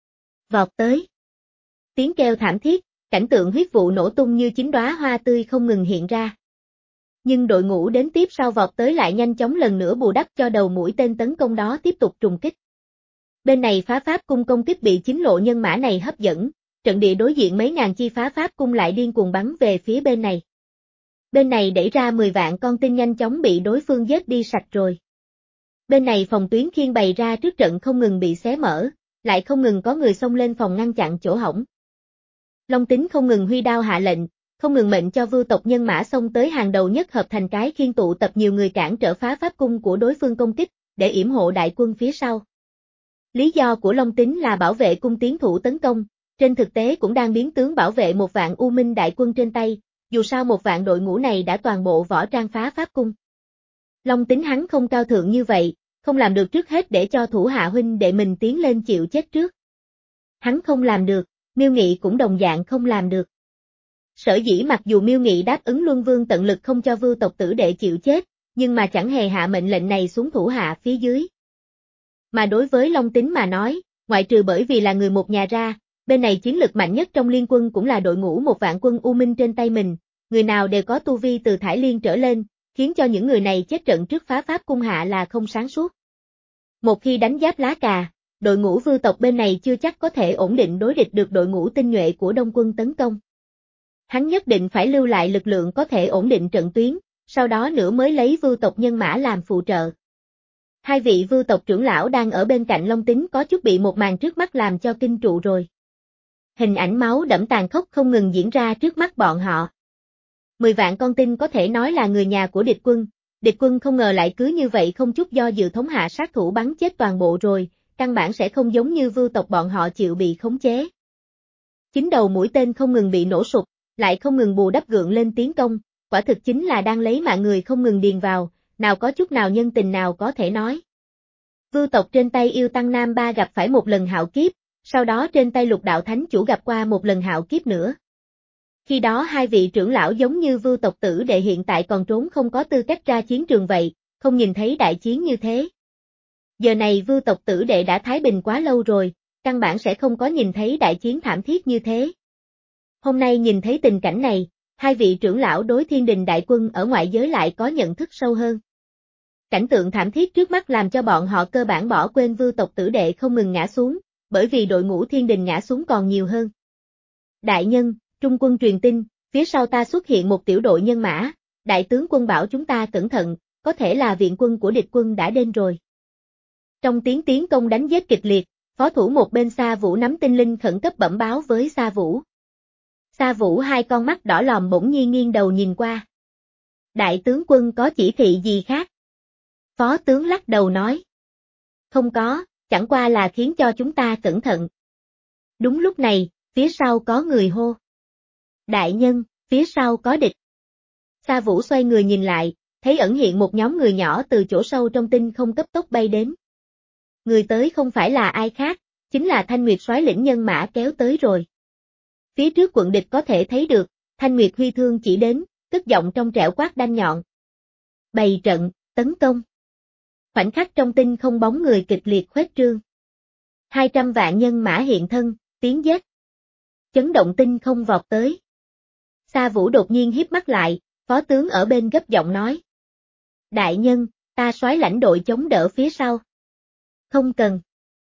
Vọt tới. Tiếng kêu thảm thiết, cảnh tượng huyết vụ nổ tung như chín đóa hoa tươi không ngừng hiện ra. Nhưng đội ngũ đến tiếp sau vọt tới lại nhanh chóng lần nữa bù đắp cho đầu mũi tên tấn công đó tiếp tục trùng kích. Bên này phá pháp cung công kích bị chín lộ nhân mã này hấp dẫn, trận địa đối diện mấy ngàn chi phá pháp cung lại điên cuồng bắn về phía bên này. Bên này đẩy ra mười vạn con tin nhanh chóng bị đối phương giết đi sạch rồi. Bên này phòng tuyến khiên bày ra trước trận không ngừng bị xé mở, lại không ngừng có người xông lên phòng ngăn chặn chỗ hổng. Long Tính không ngừng huy đao hạ lệnh, không ngừng mệnh cho Vưu tộc nhân mã xông tới hàng đầu nhất hợp thành cái khiên tụ tập nhiều người cản trở phá pháp cung của đối phương công kích, để yểm hộ đại quân phía sau. Lý do của Long Tính là bảo vệ cung tiến thủ tấn công, trên thực tế cũng đang biến tướng bảo vệ một vạn U Minh đại quân trên tay, dù sao một vạn đội ngũ này đã toàn bộ võ trang phá pháp cung. Long Tính hắn không cao thượng như vậy, không làm được trước hết để cho thủ hạ huynh đệ mình tiến lên chịu chết trước. Hắn không làm được, Miêu Nghị cũng đồng dạng không làm được. Sở dĩ mặc dù Miêu Nghị đáp ứng Luân Vương tận lực không cho Vưu tộc tử đệ chịu chết, nhưng mà chẳng hề hạ mệnh lệnh này xuống thủ hạ phía dưới. Mà đối với Long Tính mà nói, ngoại trừ bởi vì là người một nhà ra, bên này chiến lực mạnh nhất trong liên quân cũng là đội ngũ một vạn quân U Minh trên tay mình, người nào đều có tu vi từ Thải Liên trở lên, khiến cho những người này chết trận trước phá pháp cung hạ là không sáng suốt. Một khi đánh giáp lá cà, đội ngũ Vưu tộc bên này chưa chắc có thể ổn định đối địch được đội ngũ tinh nhuệ của Đông quân tấn công. Hắn nhất định phải lưu lại lực lượng có thể ổn định trận tuyến, sau đó nữa mới lấy Vưu tộc nhân mã làm phụ trợ. Hai vị Vưu tộc trưởng lão đang ở bên cạnh Long Tính có chút bị một màn trước mắt làm cho kinh trụ rồi. Hình ảnh máu đẫm tàn khốc không ngừng diễn ra trước mắt bọn họ. Mười vạn con tin có thể nói là người nhà của địch quân, địch quân không ngờ lại cứ như vậy không chút do dự thống hạ sát thủ bắn chết toàn bộ rồi, căn bản sẽ không giống như Vưu tộc bọn họ chịu bị khống chế. Chính đầu mũi tên không ngừng bị nổ sụp, lại không ngừng bù đắp gượng lên tiến công, quả thực chính là đang lấy mạng người không ngừng điền vào, nào có chút nào nhân tình nào có thể nói. Vưu tộc trên tay Yêu Tăng Nam Ba gặp phải một lần hạo kiếp, sau đó trên tay Lục Đạo Thánh Chủ gặp qua một lần hạo kiếp nữa. Khi đó hai vị trưởng lão giống như Vưu tộc tử đệ hiện tại còn trốn không có tư cách ra chiến trường vậy, không nhìn thấy đại chiến như thế. Giờ này Vưu tộc tử đệ đã thái bình quá lâu rồi, căn bản sẽ không có nhìn thấy đại chiến thảm thiết như thế. Hôm nay nhìn thấy tình cảnh này, hai vị trưởng lão đối thiên đình đại quân ở ngoại giới lại có nhận thức sâu hơn. Cảnh tượng thảm thiết trước mắt làm cho bọn họ cơ bản bỏ quên Vưu tộc tử đệ không ngừng ngã xuống, bởi vì đội ngũ thiên đình ngã xuống còn nhiều hơn. Đại nhân, Trung quân truyền tin, phía sau ta xuất hiện một tiểu đội nhân mã, đại tướng quân bảo chúng ta cẩn thận, có thể là viện quân của địch quân đã đến rồi. Trong tiếng tiến công đánh giết kịch liệt, phó thủ một bên Sa Vũ nắm tinh linh khẩn cấp bẩm báo với Sa Vũ. Sa Vũ hai con mắt đỏ lòm bỗng nhiên nghiêng đầu nhìn qua. Đại tướng quân có chỉ thị gì khác? Phó tướng lắc đầu nói. Không có, chẳng qua là khiến cho chúng ta cẩn thận. Đúng lúc này, phía sau có người hô. Đại nhân, phía sau có địch. Sa Vũ xoay người nhìn lại, thấy ẩn hiện một nhóm người nhỏ từ chỗ sâu trong tinh không cấp tốc bay đến. Người tới không phải là ai khác, chính là Thanh Nguyệt soái lĩnh nhân mã kéo tới rồi. Phía trước quận địch có thể thấy được, Thanh Nguyệt huy thương chỉ đến, cất giọng trong trẻo quát đanh nhọn. Bày trận, tấn công. Khoảnh khắc trong tinh không bóng người kịch liệt khuếch trương. Hai trăm vạn nhân mã hiện thân, tiến giết. Chấn động tinh không vọt tới. Sa Vũ đột nhiên híp mắt lại, phó tướng ở bên gấp giọng nói. Đại nhân, ta soái lãnh đội chống đỡ phía sau. Không cần.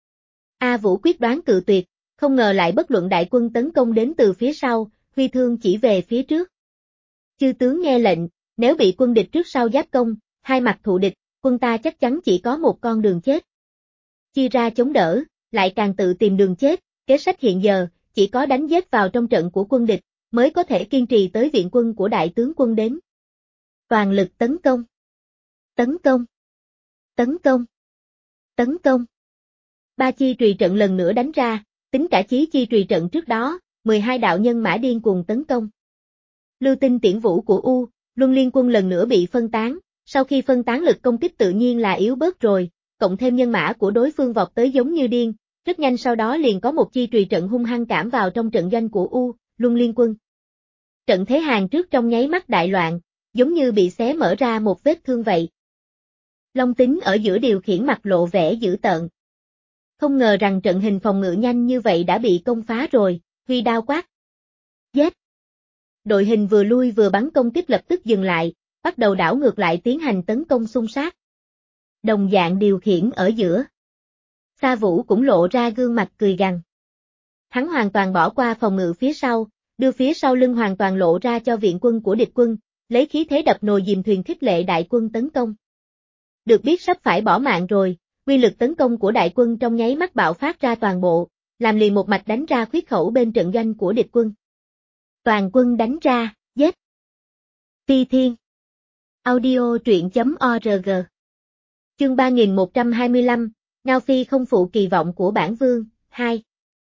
A Vũ quyết đoán cự tuyệt, không ngờ lại bất luận đại quân tấn công đến từ phía sau, huy thương chỉ về phía trước. Chư tướng nghe lệnh, nếu bị quân địch trước sau giáp công, hai mặt thụ địch, quân ta chắc chắn chỉ có một con đường chết. Chia ra chống đỡ, lại càng tự tìm đường chết, kế sách hiện giờ, chỉ có đánh giết vào trong trận của quân địch, mới có thể kiên trì tới viện quân của đại tướng quân đến. Toàn lực tấn công. Tấn công. Tấn công. Tấn công. Ba chi trùy trận lần nữa đánh ra, tính cả chí chi trùy trận trước đó, mười hai đạo nhân mã điên cuồng tấn công. Lưu tinh tiễn vũ của U, Luân Liên quân lần nữa bị phân tán, sau khi phân tán lực công kích tự nhiên là yếu bớt rồi, cộng thêm nhân mã của đối phương vọt tới giống như điên, rất nhanh sau đó liền có một chi trùy trận hung hăng cảm vào trong trận doanh của U, Luân Liên quân. Trận thế hàng trước trong nháy mắt đại loạn, giống như bị xé mở ra một vết thương vậy. Long Tính ở giữa điều khiển mặt lộ vẻ dữ tợn. Không ngờ rằng trận hình phòng ngự nhanh như vậy đã bị công phá rồi, huy đao quát. Giết! Đội hình vừa lui vừa bắn công kích lập tức dừng lại, bắt đầu đảo ngược lại tiến hành tấn công xung sát. Đồng dạng điều khiển ở giữa. Sa Vũ cũng lộ ra gương mặt cười gằn. Hắn hoàn toàn bỏ qua phòng ngự phía sau, đưa phía sau lưng hoàn toàn lộ ra cho viện quân của địch quân, lấy khí thế đập nồi dìm thuyền khích lệ đại quân tấn công. Được biết sắp phải bỏ mạng rồi, uy lực tấn công của đại quân trong nháy mắt bạo phát ra toàn bộ, làm liền một mạch đánh ra khuyết khẩu bên trận doanh của địch quân. Toàn quân đánh ra, giết. Phi Thiên. Audio truyện chấm org. Chương ba nghìn một trăm hai mươi lăm, Ngao Phi không phụ kỳ vọng của bản vương, hai.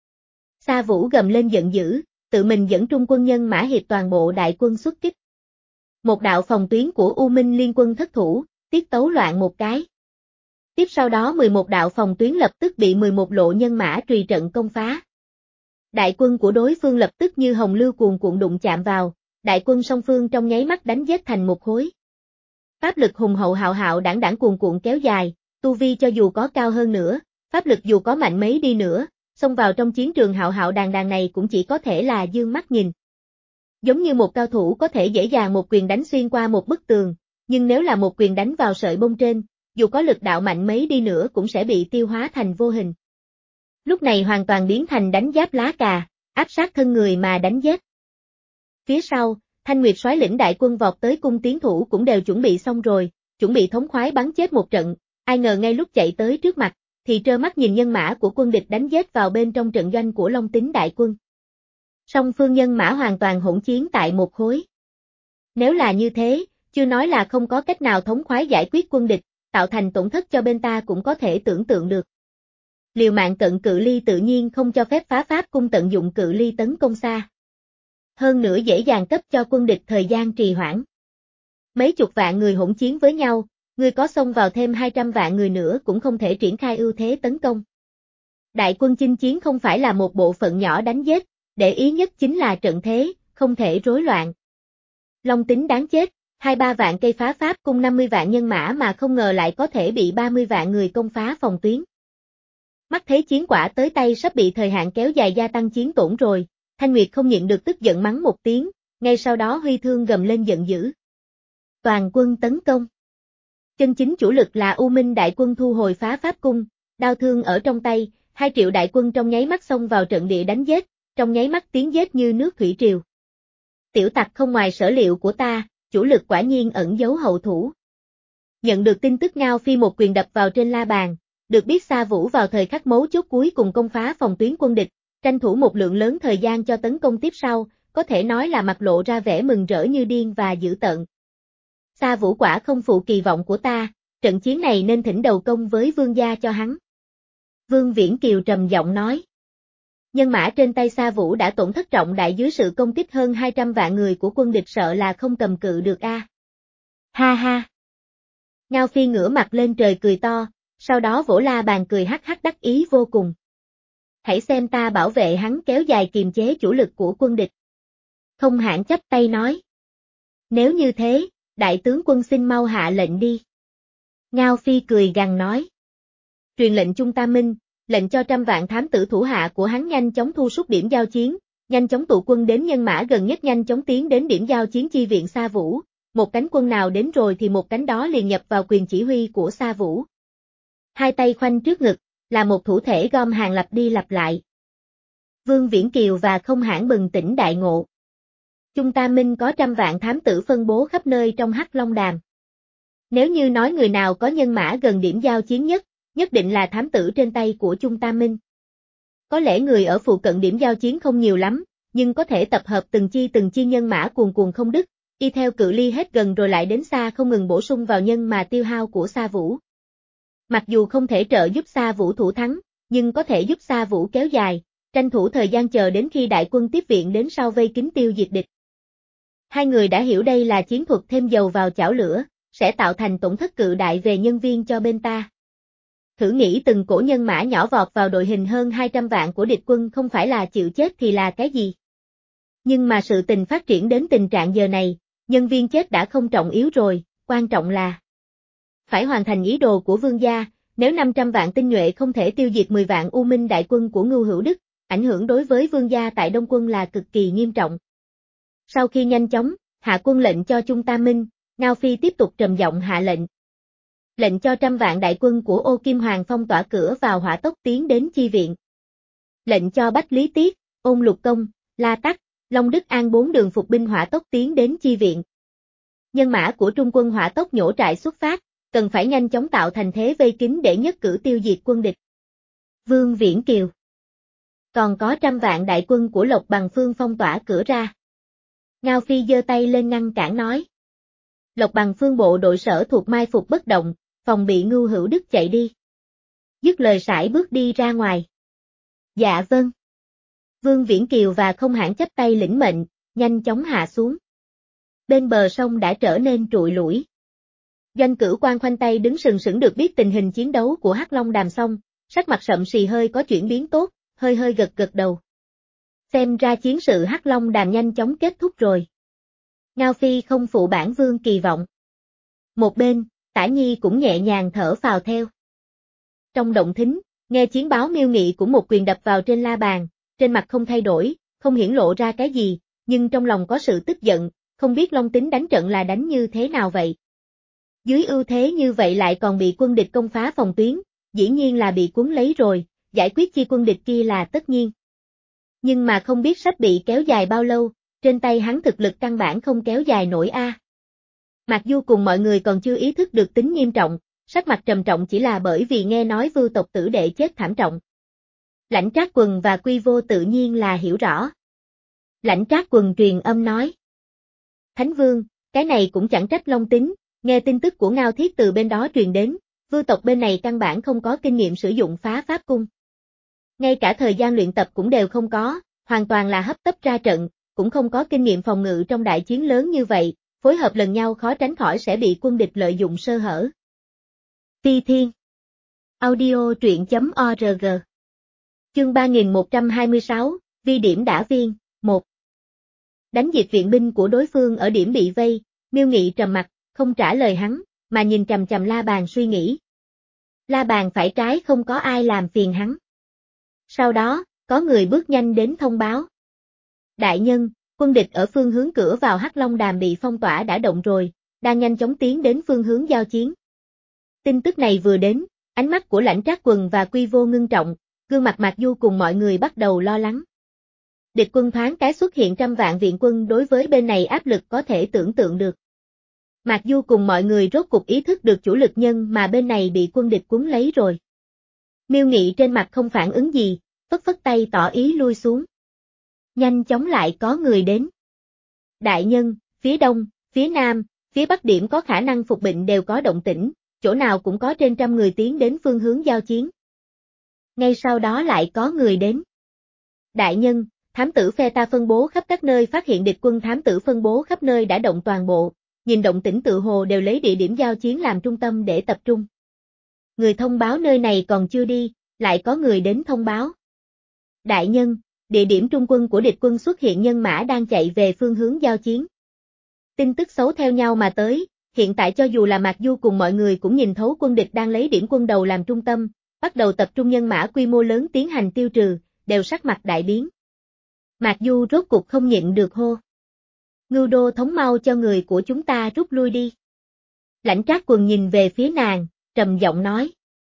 Sa Vũ gầm lên giận dữ, tự mình dẫn trung quân nhân mã hiệp toàn bộ đại quân xuất kích. Một đạo phòng tuyến của U Minh liên quân thất thủ, tiết tấu loạn một cái. Tiếp sau đó mười một đạo phòng tuyến lập tức bị mười một lộ nhân mã trùy trận công phá. Đại quân của đối phương lập tức như hồng lưu cuồn cuộn đụng chạm vào, đại quân song phương trong nháy mắt đánh giết thành một khối. Pháp lực hùng hậu hạo hạo đảng đảng cuồn cuộn kéo dài, tu vi cho dù có cao hơn nữa, pháp lực dù có mạnh mấy đi nữa, xông vào trong chiến trường hạo hạo đàn đàn này cũng chỉ có thể là dương mắt nhìn. Giống như một cao thủ có thể dễ dàng một quyền đánh xuyên qua một bức tường, nhưng nếu là một quyền đánh vào sợi bông trên, dù có lực đạo mạnh mấy đi nữa cũng sẽ bị tiêu hóa thành vô hình. Lúc này hoàn toàn biến thành đánh giáp lá cà, áp sát thân người mà đánh giết. Phía sau, Thanh Nguyệt soái lĩnh đại quân vọt tới cung tiến thủ cũng đều chuẩn bị xong rồi, chuẩn bị thống khoái bắn chết một trận, ai ngờ ngay lúc chạy tới trước mặt, thì trơ mắt nhìn nhân mã của quân địch đánh giết vào bên trong trận doanh của Long Tính đại quân. Song phương nhân mã hoàn toàn hỗn chiến tại một khối. Nếu là như thế, chưa nói là không có cách nào thống khoái giải quyết quân địch, tạo thành tổn thất cho bên ta cũng có thể tưởng tượng được. Liều mạng cận cự ly tự nhiên không cho phép phá pháp cung tận dụng cự ly tấn công xa. Hơn nữa dễ dàng cấp cho quân địch thời gian trì hoãn. Mấy chục vạn người hỗn chiến với nhau, người có xông vào thêm hai trăm vạn người nữa cũng không thể triển khai ưu thế tấn công. Đại quân chinh chiến không phải là một bộ phận nhỏ đánh giết, để ý nhất chính là trận thế, không thể rối loạn. Long tính đáng chết, hai ba vạn cây phá pháp cung năm mươi vạn nhân mã mà không ngờ lại có thể bị ba mươi vạn người công phá phòng tuyến. Mắt thấy chiến quả tới tay sắp bị thời hạn kéo dài gia tăng chiến tổn rồi, Thanh Nguyệt không nhịn được tức giận mắng một tiếng, ngay sau đó huy thương gầm lên giận dữ. Toàn quân tấn công. Chân chính chủ lực là U Minh đại quân thu hồi phá pháp cung, đao thương ở trong tay, hai triệu đại quân trong nháy mắt xông vào trận địa đánh giết, trong nháy mắt tiến giết như nước thủy triều. Tiểu tặc không ngoài sở liệu của ta, chủ lực quả nhiên ẩn giấu hậu thủ. Nhận được tin tức Ngao Phi một quyền đập vào trên la bàn, được biết Sa Vũ vào thời khắc mấu chốt cuối cùng công phá phòng tuyến quân địch, tranh thủ một lượng lớn thời gian cho tấn công tiếp sau, có thể nói là mặt lộ ra vẻ mừng rỡ như điên và dữ tợn. Sa Vũ quả không phụ kỳ vọng của ta, trận chiến này nên thỉnh đầu công với vương gia cho hắn. Vương Viễn Kiều trầm giọng nói. Nhân mã trên tay Sa Vũ đã tổn thất trọng đại dưới sự công kích hơn hai trăm vạn người của quân địch sợ là không cầm cự được a. Ha ha. Ngao Phi ngửa mặt lên trời cười to, sau đó vỗ la bàn cười hắc hắc đắc ý vô cùng. Hãy xem ta bảo vệ hắn kéo dài kiềm chế chủ lực của quân địch. Không Hãn chắp tay nói. Nếu như thế, đại tướng quân xin mau hạ lệnh đi. Ngao Phi cười gằn nói. Truyền lệnh Trung Tam Minh, lệnh cho trăm vạn thám tử thủ hạ của hắn nhanh chóng thu rút điểm giao chiến, nhanh chóng tụ quân đến nhân mã gần nhất nhanh chóng tiến đến điểm giao chiến chi viện Sa Vũ, một cánh quân nào đến rồi thì một cánh đó liền nhập vào quyền chỉ huy của Sa Vũ. Hai tay khoanh trước ngực, là một thủ thể gom hàng lặp đi lặp lại. Vương Viễn Kiều và Không Hãn bừng tỉnh đại ngộ. Trung Tam Minh có trăm vạn thám tử phân bố khắp nơi trong Hắc Long Đàm. Nếu như nói người nào có nhân mã gần điểm giao chiến nhất, nhất định là thám tử trên tay của Trung Tam Minh. Có lẽ người ở phụ cận điểm giao chiến không nhiều lắm, nhưng có thể tập hợp từng chi từng chi nhân mã cuồn cuồn không đứt, y theo cự ly hết gần rồi lại đến xa không ngừng bổ sung vào nhân mà tiêu hao của Sa Vũ. Mặc dù không thể trợ giúp Sa Vũ thủ thắng, nhưng có thể giúp Sa Vũ kéo dài, tranh thủ thời gian chờ đến khi đại quân tiếp viện đến sau vây kín tiêu diệt địch. Hai người đã hiểu đây là chiến thuật thêm dầu vào chảo lửa, sẽ tạo thành tổn thất cự đại về nhân viên cho bên ta. Thử nghĩ từng cổ nhân mã nhỏ vọt vào đội hình hơn hai trăm vạn của địch quân không phải là chịu chết thì là cái gì? Nhưng mà sự tình phát triển đến tình trạng giờ này, nhân viên chết đã không trọng yếu rồi, quan trọng là phải hoàn thành ý đồ của vương gia, nếu năm trăm vạn tinh nhuệ không thể tiêu diệt mười vạn U Minh đại quân của Ngưu Hữu Đức, ảnh hưởng đối với vương gia tại Đông Quân là cực kỳ nghiêm trọng. Sau khi nhanh chóng, hạ quân lệnh cho Trung Tam Minh, Ngao Phi tiếp tục trầm giọng hạ lệnh. Lệnh cho trăm vạn đại quân của Ô Kim Hoàng phong tỏa cửa vào hỏa tốc tiến đến chi viện. Lệnh cho Bách Lý Tiết, Ôn Lục Công, La Tắc, Long Đức An bốn đường phục binh hỏa tốc tiến đến chi viện. Nhân mã của Trung quân hỏa tốc nhổ trại xuất phát, cần phải nhanh chóng tạo thành thế vây kín để nhất cử tiêu diệt quân địch. Vương Viễn Kiều. Còn có trăm vạn đại quân của Lộc Bằng Phương phong tỏa cửa ra. Ngao Phi giơ tay lên ngăn cản nói. Lộc Bằng Phương bộ đội sở thuộc mai phục bất động, phòng bị Ngưu Hữu Đức chạy đi. Dứt lời sải bước đi ra ngoài. Dạ vâng. Vương Viễn Kiều và Không Hãn chấp tay lĩnh mệnh, nhanh chóng hạ xuống. Bên bờ sông đã trở nên trụi lủi. Doanh Cửu Quan khoanh tay đứng sừng sững được biết tình hình chiến đấu của Hắc Long Đàm xong, sắc mặt sậm sì hơi có chuyển biến tốt, hơi hơi gật gật đầu. Xem ra chiến sự Hắc Long Đàm nhanh chóng kết thúc rồi. Ngao Phi không phụ bản vương kỳ vọng. Một bên, Tả Nhi cũng nhẹ nhàng thở phào theo. Trong động thính, nghe chiến báo miêu nghị của một quyền đập vào trên la bàn, trên mặt không thay đổi, không hiển lộ ra cái gì, nhưng trong lòng có sự tức giận, không biết Long Tính đánh trận là đánh như thế nào vậy. Dưới ưu thế như vậy lại còn bị quân địch công phá phòng tuyến, dĩ nhiên là bị cuốn lấy rồi, giải quyết chi quân địch kia là tất nhiên. Nhưng mà không biết sắp bị kéo dài bao lâu, trên tay hắn thực lực căn bản không kéo dài nổi a. Mặc dù cùng mọi người còn chưa ý thức được tính nghiêm trọng, sắc mặt trầm trọng chỉ là bởi vì nghe nói Vưu tộc tử đệ chết thảm trọng. Lãnh Trác Quần và Quy Vô tự nhiên là hiểu rõ. Lãnh Trác Quần truyền âm nói. Thánh Vương, cái này cũng chẳng trách Long Tính, nghe tin tức của Ngao Thiết từ bên đó truyền đến, Vưu tộc bên này căn bản không có kinh nghiệm sử dụng phá pháp cung. Ngay cả thời gian luyện tập cũng đều không có, hoàn toàn là hấp tấp ra trận, cũng không có kinh nghiệm phòng ngự trong đại chiến lớn như vậy, phối hợp lần nhau khó tránh khỏi sẽ bị quân địch lợi dụng sơ hở. Phi Thiên Audio truyện chấm org Chương ba nghìn một trăm hai mươi sáu, Vi điểm đả viên, một đánh diệt viện binh của đối phương ở điểm bị vây, Miêu Nghị trầm mặt, không trả lời hắn, mà nhìn chằm chằm La Bàn suy nghĩ. La Bàn phải trái không có ai làm phiền hắn. Sau đó, có người bước nhanh đến thông báo. Đại nhân, quân địch ở phương hướng cửa vào Hắc Long Đàm bị phong tỏa đã động rồi, đang nhanh chóng tiến đến phương hướng giao chiến. Tin tức này vừa đến, ánh mắt của Lãnh Trác Quần và Quy Vô ngưng trọng, gương mặt Mạc Du cùng mọi người bắt đầu lo lắng. Địch quân thoáng cái xuất hiện trăm vạn viện quân đối với bên này áp lực có thể tưởng tượng được. Mạc Du cùng mọi người rốt cục ý thức được chủ lực nhân mà bên này bị quân địch cuốn lấy rồi. Miêu Nghị trên mặt không phản ứng gì, phất phất tay tỏ ý lui xuống. Nhanh chóng lại có người đến. Đại nhân, phía đông, phía nam, phía bắc điểm có khả năng phục bệnh đều có động tĩnh, chỗ nào cũng có trên trăm người tiến đến phương hướng giao chiến. Ngay sau đó lại có người đến. Đại nhân, thám tử phe ta phân bố khắp các nơi phát hiện địch quân thám tử phân bố khắp nơi đã động toàn bộ, nhìn động tĩnh tự hồ đều lấy địa điểm giao chiến làm trung tâm để tập trung. Người thông báo nơi này còn chưa đi, lại có người đến thông báo. Đại nhân, địa điểm trung quân của địch quân xuất hiện nhân mã đang chạy về phương hướng giao chiến. Tin tức xấu theo nhau mà tới, hiện tại cho dù là Mạc Du cùng mọi người cũng nhìn thấu quân địch đang lấy điểm quân đầu làm trung tâm, bắt đầu tập trung nhân mã quy mô lớn tiến hành tiêu trừ, đều sắc mặt đại biến. Mạc Du rốt cục không nhịn được hô. Ngưu đô thống mau cho người của chúng ta rút lui đi. Lãnh Trác Quần nhìn về phía nàng, trầm giọng nói.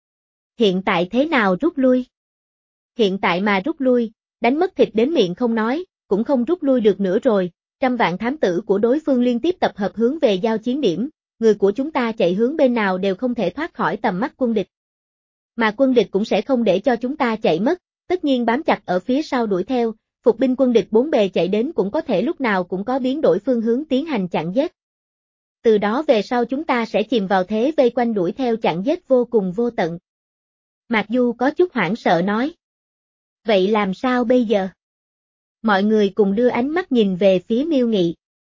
Hiện tại thế nào rút lui? Hiện tại mà rút lui, đánh mất thịt đến miệng không nói, cũng không rút lui được nữa rồi, trăm vạn thám tử của đối phương liên tiếp tập hợp hướng về giao chiến điểm, người của chúng ta chạy hướng bên nào đều không thể thoát khỏi tầm mắt quân địch. Mà quân địch cũng sẽ không để cho chúng ta chạy mất, tất nhiên bám chặt ở phía sau đuổi theo, phục binh quân địch bốn bề chạy đến cũng có thể lúc nào cũng có biến đổi phương hướng tiến hành chặn giết. Từ đó về sau chúng ta sẽ chìm vào thế vây quanh đuổi theo chặn giết vô cùng vô tận. Mạc Du có chút hoảng sợ nói. Vậy làm sao bây giờ? Mọi người cùng đưa ánh mắt nhìn về phía Miêu Nghị.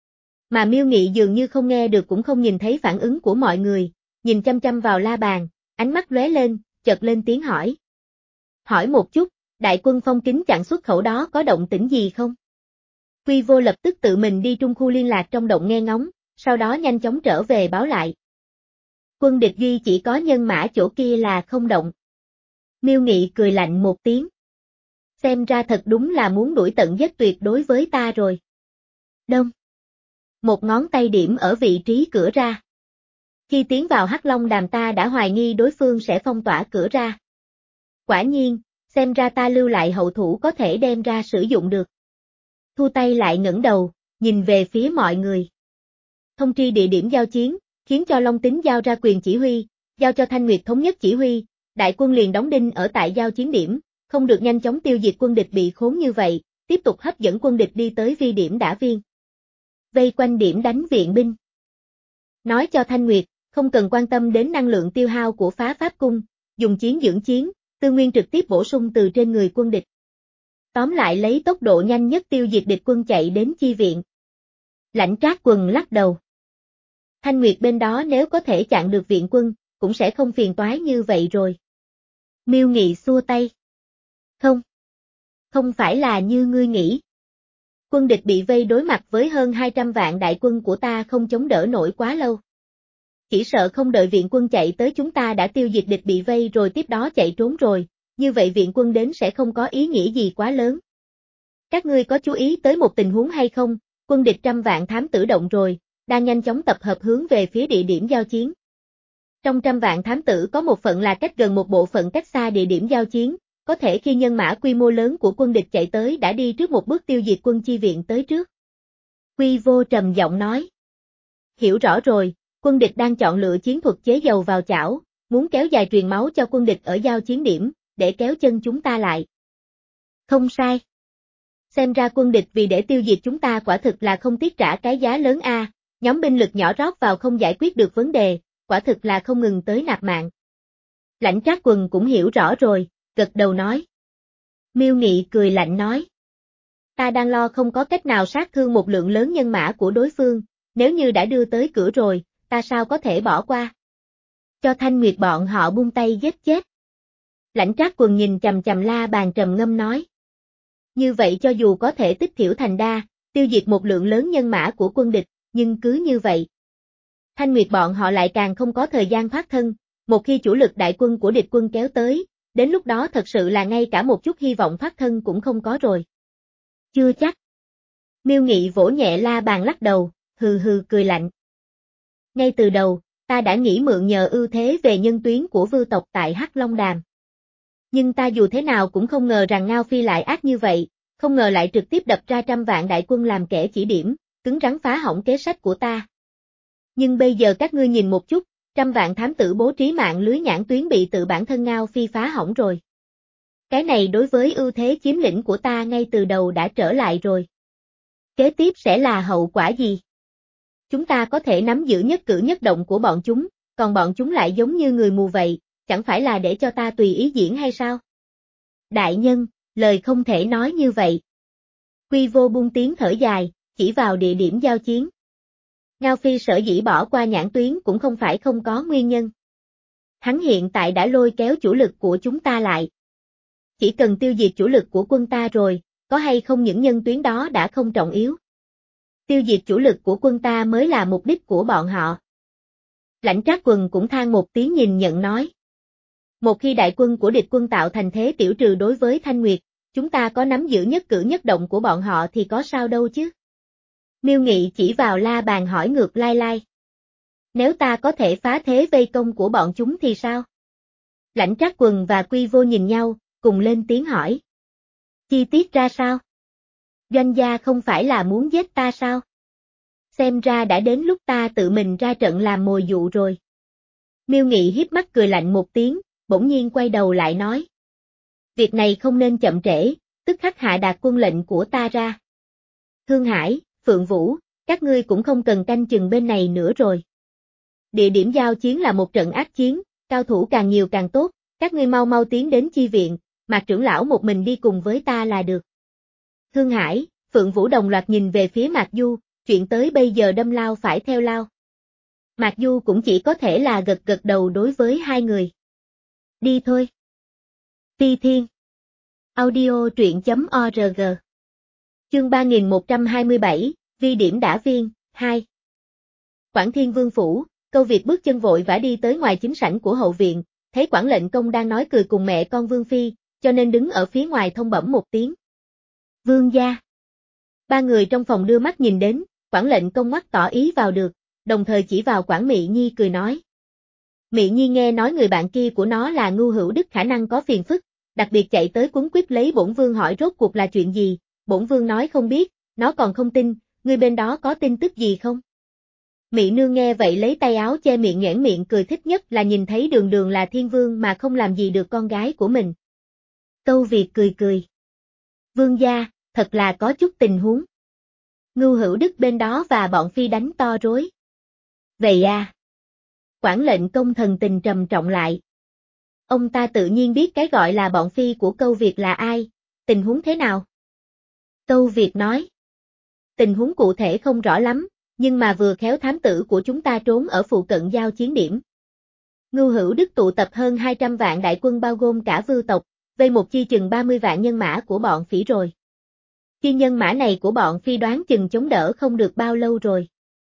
Mà Miêu Nghị dường như không nghe được cũng không nhìn thấy phản ứng của mọi người, nhìn chăm chăm vào La Bàn, ánh mắt lóe lên, chợt lên tiếng hỏi. Hỏi một chút, đại quân phong kính chặn xuất khẩu đó có động tĩnh gì không? Quy Vô lập tức tự mình đi trung khu liên lạc trong động nghe ngóng, sau đó nhanh chóng trở về báo lại. Quân địch duy chỉ có nhân mã chỗ kia là không động. Miêu Nghị cười lạnh một tiếng. Xem ra thật đúng là muốn đuổi tận giết tuyệt đối với ta rồi. Đông. Một ngón tay điểm ở vị trí cửa ra. Khi tiến vào Hắc Long Đàm ta đã hoài nghi đối phương sẽ phong tỏa cửa ra. Quả nhiên, xem ra ta lưu lại hậu thủ có thể đem ra sử dụng được. Thu tay lại ngẩng đầu, nhìn về phía mọi người. Thông tri địa điểm giao chiến, khiến cho Long Tính giao ra quyền chỉ huy, giao cho Thanh Nguyệt thống nhất chỉ huy, đại quân liền đóng đinh ở tại giao chiến điểm, không được nhanh chóng tiêu diệt quân địch bị khốn như vậy, tiếp tục hấp dẫn quân địch đi tới vi điểm đả viên. Vây quanh điểm đánh viện binh. Nói cho Thanh Nguyệt, không cần quan tâm đến năng lượng tiêu hao của phá pháp cung, dùng chiến dưỡng chiến, tư nguyên trực tiếp bổ sung từ trên người quân địch. Tóm lại lấy tốc độ nhanh nhất tiêu diệt địch quân chạy đến chi viện. Lãnh Trác Quần lắc đầu. Thanh Nguyệt bên đó nếu có thể chặn được viện quân, cũng sẽ không phiền toái như vậy rồi. Miêu Nghị xua tay. Không. Không phải là như ngươi nghĩ. Quân địch bị vây đối mặt với hơn hai trăm vạn đại quân của ta không chống đỡ nổi quá lâu. Chỉ sợ không đợi viện quân chạy tới chúng ta đã tiêu diệt địch bị vây rồi tiếp đó chạy trốn rồi, như vậy viện quân đến sẽ không có ý nghĩa gì quá lớn. Các ngươi có chú ý tới một tình huống hay không, quân địch trăm vạn thám tử động rồi, đang nhanh chóng tập hợp hướng về phía địa điểm giao chiến. Trong trăm vạn thám tử có một phận là cách gần một bộ phận cách xa địa điểm giao chiến, có thể khi nhân mã quy mô lớn của quân địch chạy tới đã đi trước một bước tiêu diệt quân chi viện tới trước. Quy Vô trầm giọng nói. Hiểu rõ rồi, quân địch đang chọn lựa chiến thuật chế dầu vào chảo, muốn kéo dài truyền máu cho quân địch ở giao chiến điểm, để kéo chân chúng ta lại. Không sai. Xem ra quân địch vì để tiêu diệt chúng ta quả thực là không tiếc trả cái giá lớn a, nhóm binh lực nhỏ rót vào không giải quyết được vấn đề, quả thực là không ngừng tới nạp mạng. Lãnh Trác Quần cũng hiểu rõ rồi, gật đầu nói. Miêu Nghị cười lạnh nói. Ta đang lo không có cách nào sát thương một lượng lớn nhân mã của đối phương, nếu như đã đưa tới cửa rồi, ta sao có thể bỏ qua. Cho Thanh Nguyệt bọn họ buông tay giết chết. Lãnh Trác Quần nhìn chằm chằm La Bàn trầm ngâm nói. Như vậy cho dù có thể tích thiểu thành đa, tiêu diệt một lượng lớn nhân mã của quân địch, nhưng cứ như vậy. Thanh Nguyệt bọn họ lại càng không có thời gian thoát thân, một khi chủ lực đại quân của địch quân kéo tới, đến lúc đó thật sự là ngay cả một chút hy vọng thoát thân cũng không có rồi. Chưa chắc. Miêu Nghị vỗ nhẹ la bàn lắc đầu, hừ hừ cười lạnh. Ngay từ đầu, ta đã nghĩ mượn nhờ ưu thế về nhân tuyến của Vưu tộc tại Hắc Long Đàm. Nhưng ta dù thế nào cũng không ngờ rằng Ngao Phi lại ác như vậy, không ngờ lại trực tiếp đập ra trăm vạn đại quân làm kẻ chỉ điểm, cứng rắn phá hỏng kế sách của ta. Nhưng bây giờ các ngươi nhìn một chút, trăm vạn thám tử bố trí mạng lưới nhãn tuyến bị tự bản thân Ngao Phi phá hỏng rồi. Cái này đối với ưu thế chiếm lĩnh của ta ngay từ đầu đã trở lại rồi. Kế tiếp sẽ là hậu quả gì? Chúng ta có thể nắm giữ nhất cử nhất động của bọn chúng, còn bọn chúng lại giống như người mù vậy, chẳng phải là để cho ta tùy ý diễn hay sao? Đại nhân, lời không thể nói như vậy. Quy Vô buông tiếng thở dài, chỉ vào địa điểm giao chiến. Ngao Phi sở dĩ bỏ qua nhãn tuyến cũng không phải không có nguyên nhân. Hắn hiện tại đã lôi kéo chủ lực của chúng ta lại. Chỉ cần tiêu diệt chủ lực của quân ta rồi, có hay không những nhân tuyến đó đã không trọng yếu. Tiêu diệt chủ lực của quân ta mới là mục đích của bọn họ. Lãnh Trác Quần cũng than một tiếng nhìn nhận nói. Một khi đại quân của địch quân tạo thành thế tiểu trừ đối với Thanh Nguyệt, chúng ta có nắm giữ nhất cử nhất động của bọn họ thì có sao đâu chứ. Miêu Nghị chỉ vào la bàn hỏi ngược lai lai. Nếu ta có thể phá thế vây công của bọn chúng thì sao? Lãnh Trác Quần và Quy Vô nhìn nhau, cùng lên tiếng hỏi. Chi tiết ra sao? Doanh gia không phải là muốn giết ta sao? Xem ra đã đến lúc ta tự mình ra trận làm mồi dụ rồi. Miêu Nghị hiếp mắt cười lạnh một tiếng, bỗng nhiên quay đầu lại nói. Việc này không nên chậm trễ, tức khắc hạ đạt quân lệnh của ta ra. Thương Hải, Phượng Vũ, các ngươi cũng không cần canh chừng bên này nữa rồi. Địa điểm giao chiến là một trận ác chiến, cao thủ càng nhiều càng tốt, các ngươi mau mau tiến đến chi viện, Mạc trưởng lão một mình đi cùng với ta là được. Thương Hải, Phượng Vũ đồng loạt nhìn về phía Mạc Du, chuyện tới bây giờ đâm lao phải theo lao. Mạc Du cũng chỉ có thể là gật gật đầu đối với hai người. Đi thôi. Phi Thiên. Audio truyện chấm org. Chương ba nghìn một trăm hai mươi bảy, Vi điểm đả viên, hai. Quảng Thiên Vương Phủ, Câu Việt bước chân vội vã đi tới ngoài chính sảnh của hậu viện, thấy Quảng Lệnh Công đang nói cười cùng mẹ con Vương Phi, cho nên đứng ở phía ngoài thông bẩm một tiếng. Vương gia. Ba người trong phòng đưa mắt nhìn đến, Quảng Lệnh Công mắt tỏ ý vào được, đồng thời chỉ vào Quảng Mị Nhi cười nói. Mị Nhi nghe nói người bạn kia của nó là Ngưu Hữu Đức khả năng có phiền phức, đặc biệt chạy tới quấn quýt lấy bổn vương hỏi rốt cuộc là chuyện gì, bổn vương nói không biết, nó còn không tin, ngươi bên đó có tin tức gì không? Mị nương nghe vậy lấy tay áo che miệng nhoẻn miệng cười thích nhất là nhìn thấy đường đường là thiên vương mà không làm gì được con gái của mình. Câu Việt cười cười. Vương gia, thật là có chút tình huống. Ngưu Hữu Đức bên đó và bọn Phi đánh to rối. Vậy à? Quảng Lệnh Công thần tình trầm trọng lại. Ông ta tự nhiên biết cái gọi là bọn Phi của Câu Việt là ai, tình huống thế nào? Câu Việt nói. Tình huống cụ thể không rõ lắm, nhưng mà vừa khéo thám tử của chúng ta trốn ở phụ cận giao chiến điểm. Ngưu Hữu Đức tụ tập hơn hai trăm vạn đại quân bao gồm cả Vưu tộc, vây một chi chừng ba mươi vạn nhân mã của bọn Phỉ rồi. Chi nhân mã này của bọn Phi đoán chừng chống đỡ không được bao lâu rồi.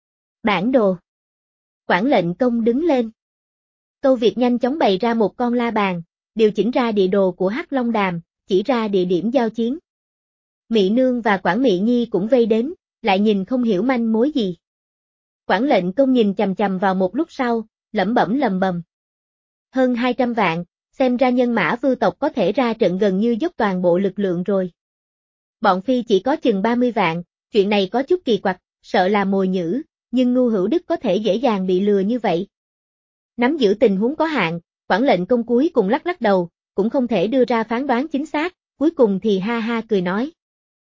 Bản đồ. Quảng Lệnh Công đứng lên. Câu Việt nhanh chóng bày ra một con la bàn, điều chỉnh ra địa đồ của Hắc Long Đàm, chỉ ra địa điểm giao chiến. Mị Nương và Quảng Mị Nhi cũng vây đến, lại nhìn không hiểu manh mối gì. Quảng Lệnh Công nhìn chằm chằm vào một lúc sau, lẩm bẩm lầm bầm. Hơn hai trăm vạn, xem ra nhân mã Vưu tộc có thể ra trận gần như dốc toàn bộ lực lượng rồi. Bọn Phi chỉ có chừng ba mươi vạn, chuyện này có chút kỳ quặc, sợ là mồi nhử, nhưng Ngưu Hữu Đức có thể dễ dàng bị lừa như vậy. Nắm giữ tình huống có hạn, Quảng Lệnh Công cuối cùng lắc lắc đầu, cũng không thể đưa ra phán đoán chính xác, cuối cùng thì ha ha cười nói.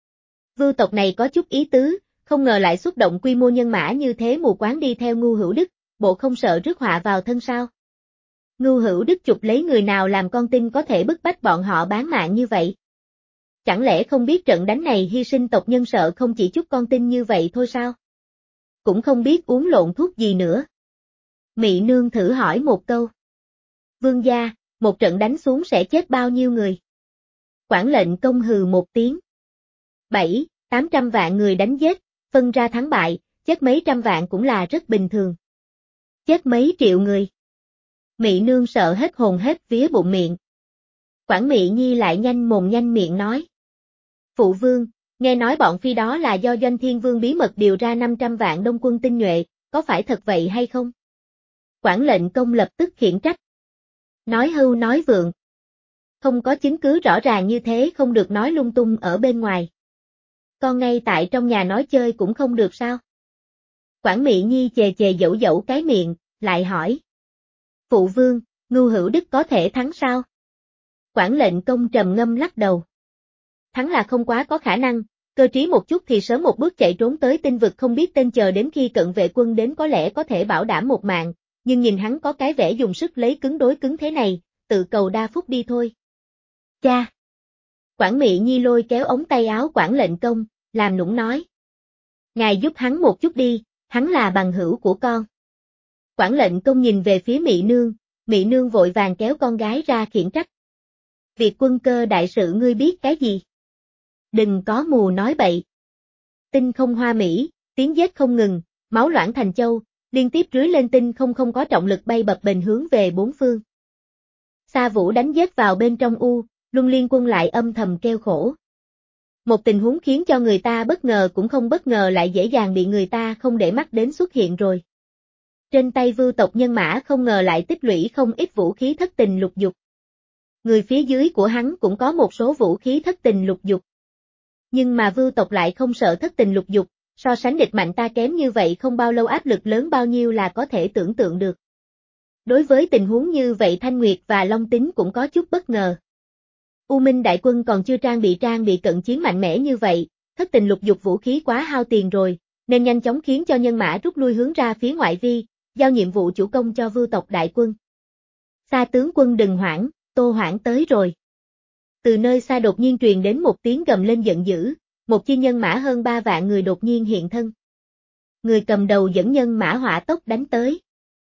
Vưu tộc này có chút ý tứ, không ngờ lại xuất động quy mô nhân mã như thế mù quáng đi theo Ngưu Hữu Đức, bộ không sợ rước họa vào thân sao. Ngưu Hữu Đức chụp lấy người nào làm con tin có thể bức bách bọn họ bán mạng như vậy. Chẳng lẽ không biết trận đánh này hy sinh tộc nhân sợ không chỉ chút con tin như vậy thôi sao? Cũng không biết uống lộn thuốc gì nữa. Mị Nương thử hỏi một câu. Vương gia, một trận đánh xuống sẽ chết bao nhiêu người? Quảng Lệnh Công hừ một tiếng. Bảy, tám trăm vạn người đánh giết, phân ra thắng bại, chết mấy trăm vạn cũng là rất bình thường. Chết mấy triệu người. Mị nương sợ hết hồn hết vía bụng miệng. Quản Mị Nhi lại nhanh mồm nhanh miệng nói. Phụ vương, nghe nói bọn phi đó là do Doanh Thiên Vương bí mật điều ra năm trăm vạn đông quân tinh nhuệ, có phải thật vậy hay không? Quản lệnh công lập tức khiển trách. Nói hưu nói vượng. Không có chứng cứ rõ ràng như thế không được nói lung tung ở bên ngoài. Con ngay tại trong nhà nói chơi cũng không được sao? Quản Mị Nhi chề chề dẫu dẫu cái miệng, lại hỏi. Phụ vương, Ngưu Hữu Đức có thể thắng sao? Quản lệnh công trầm ngâm lắc đầu. Thắng là không quá có khả năng, cơ trí một chút thì sớm một bước chạy trốn tới tinh vực không biết tên chờ đến khi cận vệ quân đến có lẽ có thể bảo đảm một mạng, nhưng nhìn hắn có cái vẻ dùng sức lấy cứng đối cứng thế này, tự cầu đa phúc đi thôi. Cha! Quản Mị Nhi lôi kéo ống tay áo quản lệnh công, làm nũng nói. Ngài giúp hắn một chút đi, hắn là bằng hữu của con. Quản lệnh công nhìn về phía Mị nương, Mị nương vội vàng kéo con gái ra khiển trách. Việc quân cơ đại sự ngươi biết cái gì? Đừng có mù nói bậy. Tinh không hoa mỹ, tiếng giết không ngừng, máu loãng thành châu, liên tiếp rưới lên tinh không không có trọng lực bay bập bềnh hướng về bốn phương. Sa Vũ đánh giết vào bên trong u, Luân Liên Quân lại âm thầm kêu khổ. Một tình huống khiến cho người ta bất ngờ cũng không bất ngờ lại dễ dàng bị người ta không để mắt đến xuất hiện rồi. Trên tay Vưu tộc nhân mã không ngờ lại tích lũy không ít vũ khí thất tình lục dục. Người phía dưới của hắn cũng có một số vũ khí thất tình lục dục. Nhưng mà Vưu tộc lại không sợ thất tình lục dục, so sánh địch mạnh ta kém như vậy không bao lâu áp lực lớn bao nhiêu là có thể tưởng tượng được. Đối với tình huống như vậy Thanh Nguyệt và Long Tính cũng có chút bất ngờ. U Minh đại quân còn chưa trang bị trang bị cận chiến mạnh mẽ như vậy, thất tình lục dục vũ khí quá hao tiền rồi, nên nhanh chóng khiến cho nhân mã rút lui hướng ra phía ngoại vi, giao nhiệm vụ chủ công cho Vưu tộc đại quân. Xa tướng quân đừng hoảng, Tô Hoảng tới rồi. Từ nơi xa đột nhiên truyền đến một tiếng gầm lên giận dữ, một chi nhân mã hơn ba vạn người đột nhiên hiện thân. Người cầm đầu dẫn nhân mã hỏa tốc đánh tới.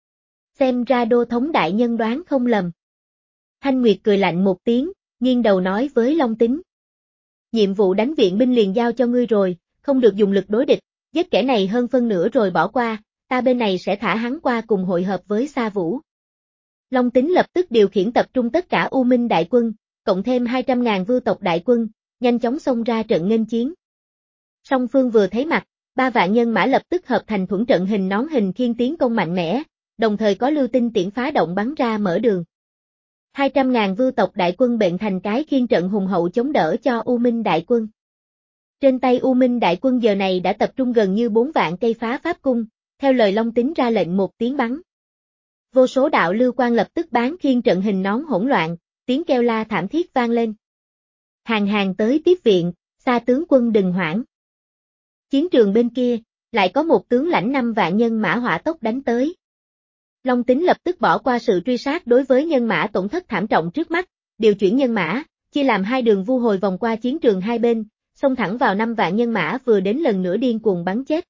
Xem ra Đô thống đại nhân đoán không lầm. Thanh Nguyệt cười lạnh một tiếng, nghiêng đầu nói với Long Tính. Nhiệm vụ đánh viện binh liền giao cho ngươi rồi, không được dùng lực đối địch, giết kẻ này hơn phân nửa rồi bỏ qua, ta bên này sẽ thả hắn qua cùng hội hợp với Sa Vũ. Long Tính lập tức điều khiển tập trung tất cả U Minh đại quân, cộng thêm hai trăm ngàn Vưu tộc đại quân, nhanh chóng xông ra trận nghênh chiến. Song phương vừa thấy mặt, ba vạn nhân mã lập tức hợp thành thuẫn trận hình nón hình khiên tiến công mạnh mẽ, đồng thời có lưu tinh tiễn phá động bắn ra mở đường. hai trăm ngàn Vưu tộc đại quân bện thành cái khiên trận hùng hậu chống đỡ cho U Minh đại quân. Trên tay U Minh đại quân giờ này đã tập trung gần như bốn vạn cây phá pháp cung, theo lời Long Tính ra lệnh một tiếng bắn. Vô số đạo lưu quang lập tức bán khiên trận hình nón hỗn loạn, tiếng kêu la thảm thiết vang lên. Hàng hàng tới tiếp viện, Xa tướng quân đừng hoảng. Chiến trường bên kia, lại có một tướng lãnh năm vạn nhân mã hỏa tốc đánh tới. Long Tính lập tức bỏ qua sự truy sát đối với nhân mã tổn thất thảm trọng trước mắt, điều chuyển nhân mã, chia làm hai đường vu hồi vòng qua chiến trường hai bên, xông thẳng vào năm vạn nhân mã vừa đến lần nữa điên cuồng bắn chết.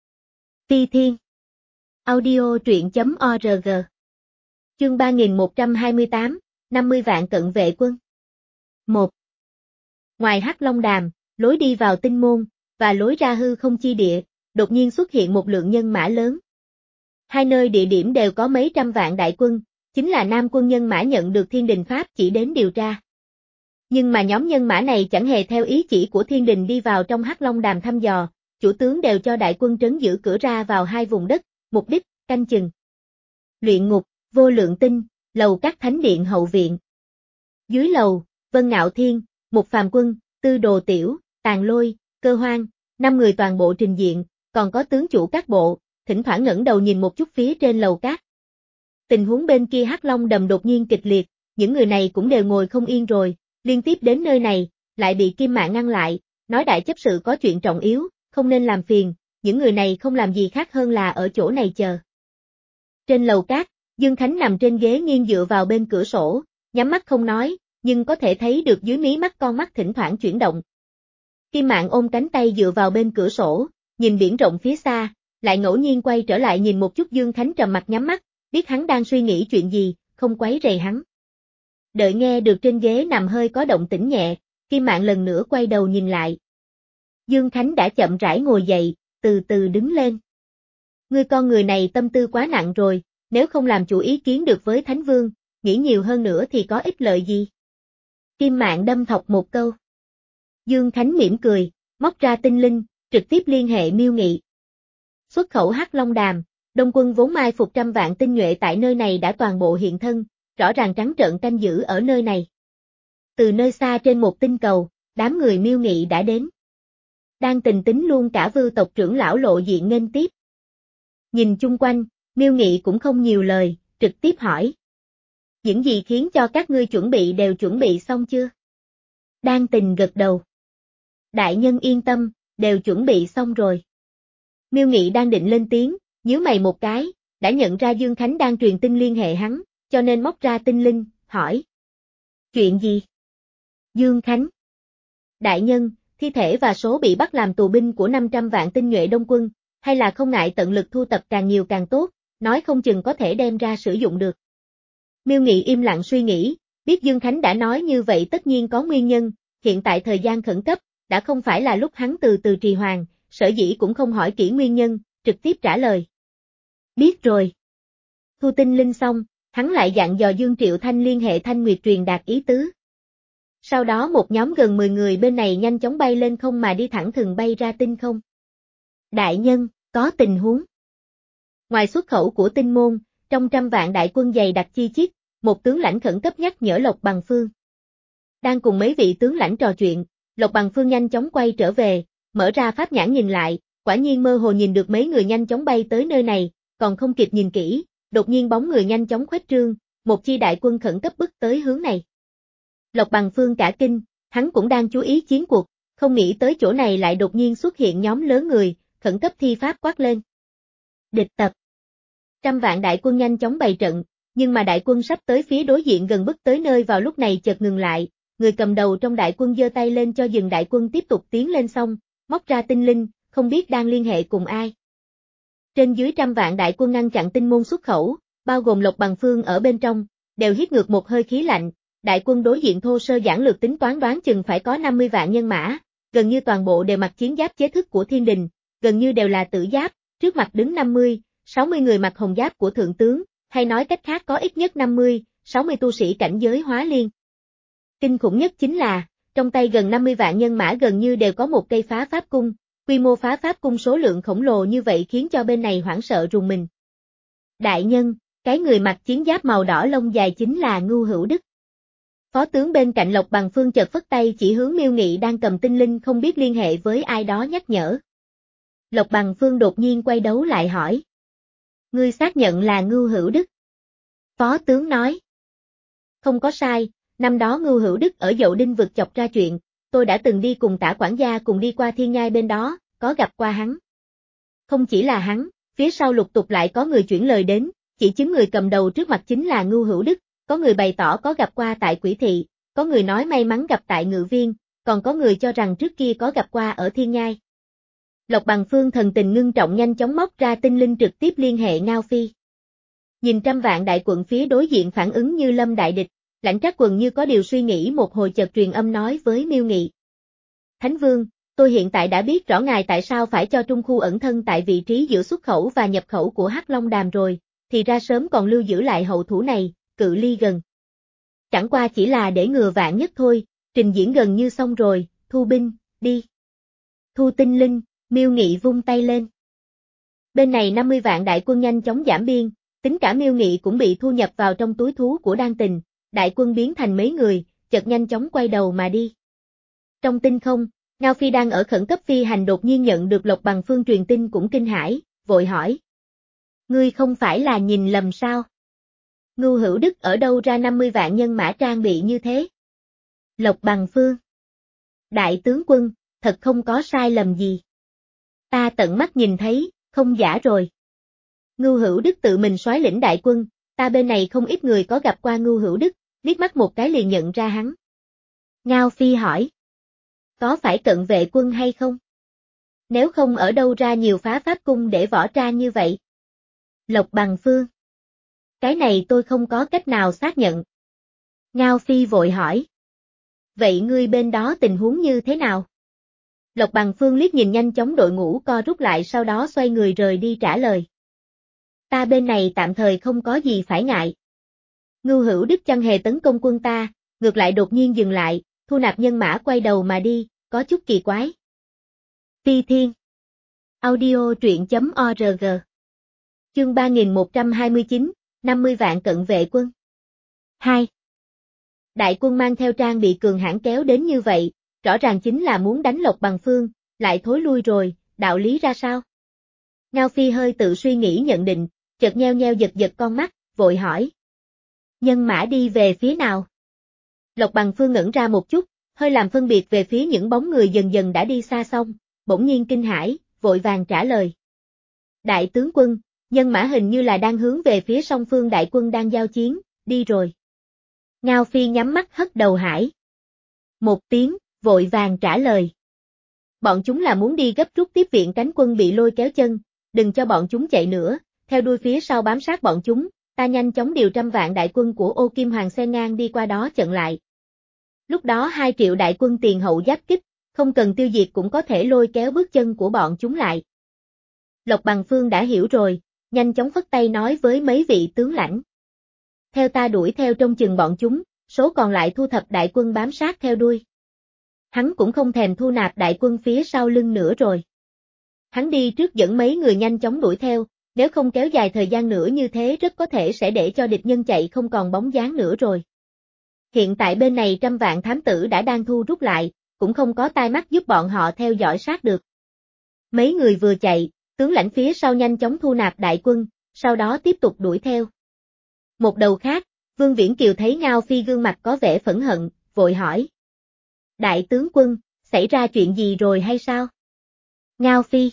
Phi Thiên Audio truyện chấm org Chương ba nghìn một trăm hai mươi tám, năm mươi vạn cận vệ quân. một. Ngoài Hắc Long Đàm, lối đi vào tinh môn, và lối ra hư không chi địa, đột nhiên xuất hiện một lượng nhân mã lớn. Hai nơi địa điểm đều có mấy trăm vạn đại quân, chính là Nam quân nhân mã nhận được Thiên Đình Pháp chỉ đến điều tra. Nhưng mà nhóm nhân mã này chẳng hề theo ý chỉ của Thiên Đình đi vào trong Hắc Long Đàm thăm dò, chủ tướng đều cho đại quân trấn giữ cửa ra vào hai vùng đất, mục đích, canh chừng. Luyện ngục, Vô Lượng Tinh, lầu các thánh điện hậu viện. Dưới lầu, Vân Ngạo Thiên, Mục Phàm Quân, Tư Đồ Tiểu, Tàn Lôi, Cơ Hoang, năm người toàn bộ trình diện, còn có tướng chủ các bộ, thỉnh thoảng ngẩng đầu nhìn một chút phía trên lầu cát. Tình huống bên kia Hắc Long Đầm đột nhiên kịch liệt, những người này cũng đều ngồi không yên rồi, liên tiếp đến nơi này, lại bị Kim Mạn ngăn lại, nói đại chấp sự có chuyện trọng yếu, không nên làm phiền, những người này không làm gì khác hơn là ở chỗ này chờ. Trên lầu cát, Dương Khánh nằm trên ghế nghiêng dựa vào bên cửa sổ, nhắm mắt không nói, nhưng có thể thấy được dưới mí mắt con mắt thỉnh thoảng chuyển động. Kim Mạn ôm cánh tay dựa vào bên cửa sổ, nhìn biển rộng phía xa, lại ngẫu nhiên quay trở lại nhìn một chút Dương Khánh trầm mặt nhắm mắt, biết hắn đang suy nghĩ chuyện gì, không quấy rầy hắn. Đợi nghe được trên ghế nằm hơi có động tĩnh nhẹ, Kim Mạn lần nữa quay đầu nhìn lại. Dương Khánh đã chậm rãi ngồi dậy, từ từ đứng lên. Ngươi con người này tâm tư quá nặng rồi, nếu không làm chủ ý kiến được với Thánh Vương, nghĩ nhiều hơn nữa thì có ích lợi gì? Kim Mạn đâm thọc một câu. Dương Khánh mỉm cười, móc ra tinh linh, trực tiếp liên hệ Miêu Nghị. Xuất khẩu Hắc Long Đàm, Đông quân vốn mai phục trăm vạn tinh nhuệ tại nơi này đã toàn bộ hiện thân, rõ ràng trắng trợn canh giữ ở nơi này. Từ nơi xa trên một tinh cầu, đám người Miêu Nghị đã đến. Đang Tình tính luôn cả Vưu tộc trưởng lão lộ diện nghênh tiếp. Nhìn chung quanh, Miêu Nghị cũng không nhiều lời, trực tiếp hỏi. Những gì khiến cho các ngươi chuẩn bị đều chuẩn bị xong chưa? Đang Tình gật đầu. Đại nhân yên tâm, đều chuẩn bị xong rồi. Miêu Nghị đang định lên tiếng, nhíu mày một cái, đã nhận ra Dương Khánh đang truyền tin liên hệ hắn, cho nên móc ra tinh linh, hỏi. Chuyện gì? Dương Khánh. Đại nhân, thi thể và số bị bắt làm tù binh của năm trăm vạn tinh nhuệ Đông quân, hay là không ngại tận lực thu tập càng nhiều càng tốt, nói không chừng có thể đem ra sử dụng được. Miêu Nghị im lặng suy nghĩ, biết Dương Khánh đã nói như vậy tất nhiên có nguyên nhân, hiện tại thời gian khẩn cấp, đã không phải là lúc hắn từ từ trì hoãn, sở dĩ cũng không hỏi kỹ nguyên nhân, trực tiếp trả lời. Biết rồi. Thu tinh linh xong, hắn lại dặn dò Dương Triệu Thanh liên hệ Thanh Nguyệt truyền đạt ý tứ. Sau đó một nhóm gần mười người bên này nhanh chóng bay lên không mà đi thẳng thừng bay ra tinh không. Đại nhân, có tình huống. Ngoài xuất khẩu của tinh môn, trong trăm vạn đại quân dày đặc chi chít, một tướng lãnh khẩn cấp nhắc nhở Lộc Bằng Phương. Đang cùng mấy vị tướng lãnh trò chuyện, Lộc Bằng Phương nhanh chóng quay trở về, mở ra pháp nhãn nhìn lại, quả nhiên mơ hồ nhìn được mấy người nhanh chóng bay tới nơi này, còn không kịp nhìn kỹ, đột nhiên bóng người nhanh chóng khuếch trương, một chi đại quân khẩn cấp bước tới hướng này. Lộc Bằng Phương cả kinh, hắn cũng đang chú ý chiến cuộc, không nghĩ tới chỗ này lại đột nhiên xuất hiện nhóm lớn người, khẩn cấp thi pháp quát lên. Địch tập. Trăm vạn đại quân nhanh chóng bày trận, nhưng mà đại quân sắp tới phía đối diện gần bước tới nơi vào lúc này chợt ngừng lại, người cầm đầu trong đại quân giơ tay lên cho dừng đại quân tiếp tục tiến lên xong, móc ra tinh linh, không biết đang liên hệ cùng ai. Trên dưới trăm vạn đại quân ngăn chặn tinh môn xuất khẩu, bao gồm Lộc Bằng Phương ở bên trong, đều hít ngược một hơi khí lạnh, đại quân đối diện thô sơ giản lược tính toán đoán chừng phải có năm mươi vạn nhân mã, gần như toàn bộ đều mặc chiến giáp chế thức của Thiên Đình, gần như đều là tử giáp, trước mặt đứng năm mươi, sáu mươi người mặc hồng giáp của thượng tướng, hay nói cách khác có ít nhất năm mươi, sáu mươi tu sĩ cảnh giới hóa liên. Kinh khủng nhất chính là, trong tay gần năm mươi vạn nhân mã gần như đều có một cây phá pháp cung, quy mô phá pháp cung số lượng khổng lồ như vậy khiến cho bên này hoảng sợ rùng mình. Đại nhân, cái người mặc chiến giáp màu đỏ lông dài chính là Ngưu Hữu Đức. Phó tướng bên cạnh Lộc Bằng Phương chợt phất tay chỉ hướng Miêu Nghị đang cầm tinh linh không biết liên hệ với ai đó nhắc nhở. Lộc Bằng Phương đột nhiên quay đấu lại hỏi. Ngươi xác nhận là Ngưu Hữu Đức. Phó tướng nói. Không có sai, năm đó Ngưu Hữu Đức ở Dậu Đinh vực chọc ra chuyện, tôi đã từng đi cùng Tả quản gia cùng đi qua Thiên Nhai bên đó, có gặp qua hắn. Không chỉ là hắn, phía sau lục tục lại có người chuyển lời đến, chỉ chứng người cầm đầu trước mặt chính là Ngưu Hữu Đức, có người bày tỏ có gặp qua tại Quỷ Thị, có người nói may mắn gặp tại Ngự Viên, còn có người cho rằng trước kia có gặp qua ở Thiên Nhai. Lộc Bằng Phương thần tình ngưng trọng nhanh chóng móc ra tinh linh trực tiếp liên hệ Ngao Phi. Nhìn trăm vạn đại quận phía đối diện phản ứng như lâm đại địch, Lãnh Trác Quần như có điều suy nghĩ một hồi chợt truyền âm nói với Miêu Nghị. Thánh Vương, tôi hiện tại đã biết rõ ngài tại sao phải cho Trung Khu ẩn thân tại vị trí giữa xuất khẩu và nhập khẩu của Hắc Long Đàm rồi, thì ra sớm còn lưu giữ lại hậu thủ này, cự ly gần. Chẳng qua chỉ là để ngừa vạn nhất thôi, trình diễn gần như xong rồi, thu binh, đi. Thu tinh linh, Miêu Nghị vung tay lên. Bên này năm mươi vạn đại quân nhanh chóng giảm biên, tính cả Miêu Nghị cũng bị thu nhập vào trong túi thú của Đan Tình, đại quân biến thành mấy người, chợt nhanh chóng quay đầu mà đi. Trong tinh không, Ngao Phi đang ở khẩn cấp phi hành đột nhiên nhận được Lộc Bằng Phương truyền tin cũng kinh hãi, vội hỏi. Ngươi không phải là nhìn lầm sao? Ngưu Hữu Đức ở đâu ra năm mươi vạn nhân mã trang bị như thế? Lộc Bằng Phương. Đại tướng quân, thật không có sai lầm gì. Ta tận mắt nhìn thấy, không giả rồi. Ngưu Hữu Đức tự mình soái lĩnh đại quân, ta bên này không ít người có gặp qua Ngưu Hữu Đức, liếc mắt một cái liền nhận ra hắn. Ngao Phi hỏi. Có phải cận vệ quân hay không? Nếu không ở đâu ra nhiều phá pháp cung để võ tra như vậy? Lộc Bằng Phương. Cái này tôi không có cách nào xác nhận. Ngao Phi vội hỏi. Vậy ngươi bên đó tình huống như thế nào? Lộc Bằng Phương liếc nhìn nhanh chóng đội ngũ co rút lại sau đó xoay người rời đi trả lời. Ta bên này tạm thời không có gì phải ngại. Ngưu Hữu Đức chẳng hề tấn công quân ta, ngược lại đột nhiên dừng lại, thu nạp nhân mã quay đầu mà đi, có chút kỳ quái. Phi Thiên Audio truyện.org Chương ba nghìn một trăm hai mươi chín, năm mươi vạn cận vệ quân. hai. Đại quân mang theo trang bị cường hãn kéo đến như vậy, rõ ràng chính là muốn đánh Lộc Bằng Phương, lại thối lui rồi, đạo lý ra sao? Ngao Phi hơi tự suy nghĩ nhận định, chợt nheo nheo giật giật con mắt, vội hỏi. Nhân mã đi về phía nào? Lộc Bằng Phương ngẩn ra một chút, hơi làm phân biệt về phía những bóng người dần dần đã đi xa xong, bỗng nhiên kinh hãi, vội vàng trả lời. Đại tướng quân, nhân mã hình như là đang hướng về phía song phương đại quân đang giao chiến, đi rồi. Ngao Phi nhắm mắt hất đầu hải. Một tiếng, vội vàng trả lời. Bọn chúng là muốn đi gấp rút tiếp viện cánh quân bị lôi kéo chân, đừng cho bọn chúng chạy nữa, theo đuôi phía sau bám sát bọn chúng, ta nhanh chóng điều trăm vạn đại quân của Ô Kim Hoàng xen ngang đi qua đó chặn lại. Lúc đó hai triệu đại quân tiền hậu giáp kích, không cần tiêu diệt cũng có thể lôi kéo bước chân của bọn chúng lại. Lộc Bằng Phương đã hiểu rồi, nhanh chóng phất tay nói với mấy vị tướng lãnh. Theo ta đuổi theo trong chừng bọn chúng, số còn lại thu thập đại quân bám sát theo đuôi. Hắn cũng không thèm thu nạp đại quân phía sau lưng nữa rồi. Hắn đi trước dẫn mấy người nhanh chóng đuổi theo, nếu không kéo dài thời gian nữa như thế rất có thể sẽ để cho địch nhân chạy không còn bóng dáng nữa rồi. Hiện tại bên này trăm vạn thám tử đã đang thu rút lại, cũng không có tai mắt giúp bọn họ theo dõi sát được. Mấy người vừa chạy, tướng lãnh phía sau nhanh chóng thu nạp đại quân, sau đó tiếp tục đuổi theo. Một đầu khác, Vương Viễn Kiều thấy Ngao Phi gương mặt có vẻ phẫn hận, vội hỏi. Đại tướng quân, xảy ra chuyện gì rồi hay sao? Ngao Phi.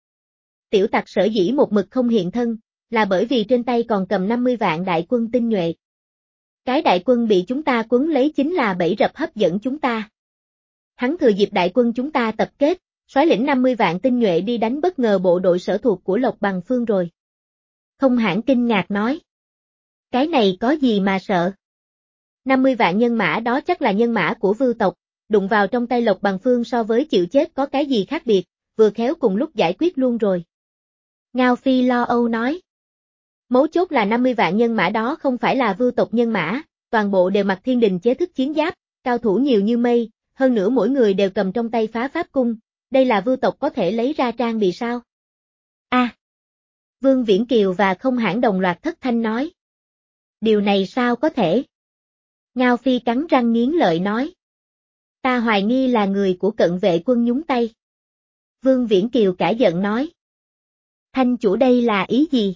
Tiểu tặc sở dĩ một mực không hiện thân, là bởi vì trên tay còn cầm năm mươi vạn đại quân tinh nhuệ. Cái đại quân bị chúng ta quấn lấy chính là bẫy rập hấp dẫn chúng ta. Hắn thừa dịp đại quân chúng ta tập kết, soái lĩnh năm mươi vạn tinh nhuệ đi đánh bất ngờ bộ đội sở thuộc của Lộc Bằng Phương rồi. Không hãn kinh ngạc nói. Cái này có gì mà sợ? năm mươi vạn nhân mã đó chắc là nhân mã của Vưu tộc, đụng vào trong tay Lộc Bằng Phương so với chịu chết có cái gì khác biệt, vừa khéo cùng lúc giải quyết luôn rồi. Ngao Phi lo âu nói. Mấu chốt là năm mươi vạn nhân mã đó không phải là Vưu tộc nhân mã, toàn bộ đều mặc thiên đình chế thức chiến giáp, cao thủ nhiều như mây, hơn nữa mỗi người đều cầm trong tay phá pháp cung, đây là Vưu tộc có thể lấy ra trang bị sao? A. À, Vương Viễn Kiều và Không Hãn đồng loạt thất thanh nói. Điều này sao có thể? Ngao Phi cắn răng nghiến lợi nói. Ta hoài nghi là người của cận vệ quân nhúng tay. Vương Viễn Kiều cả giận nói. Thanh chủ đây là ý gì?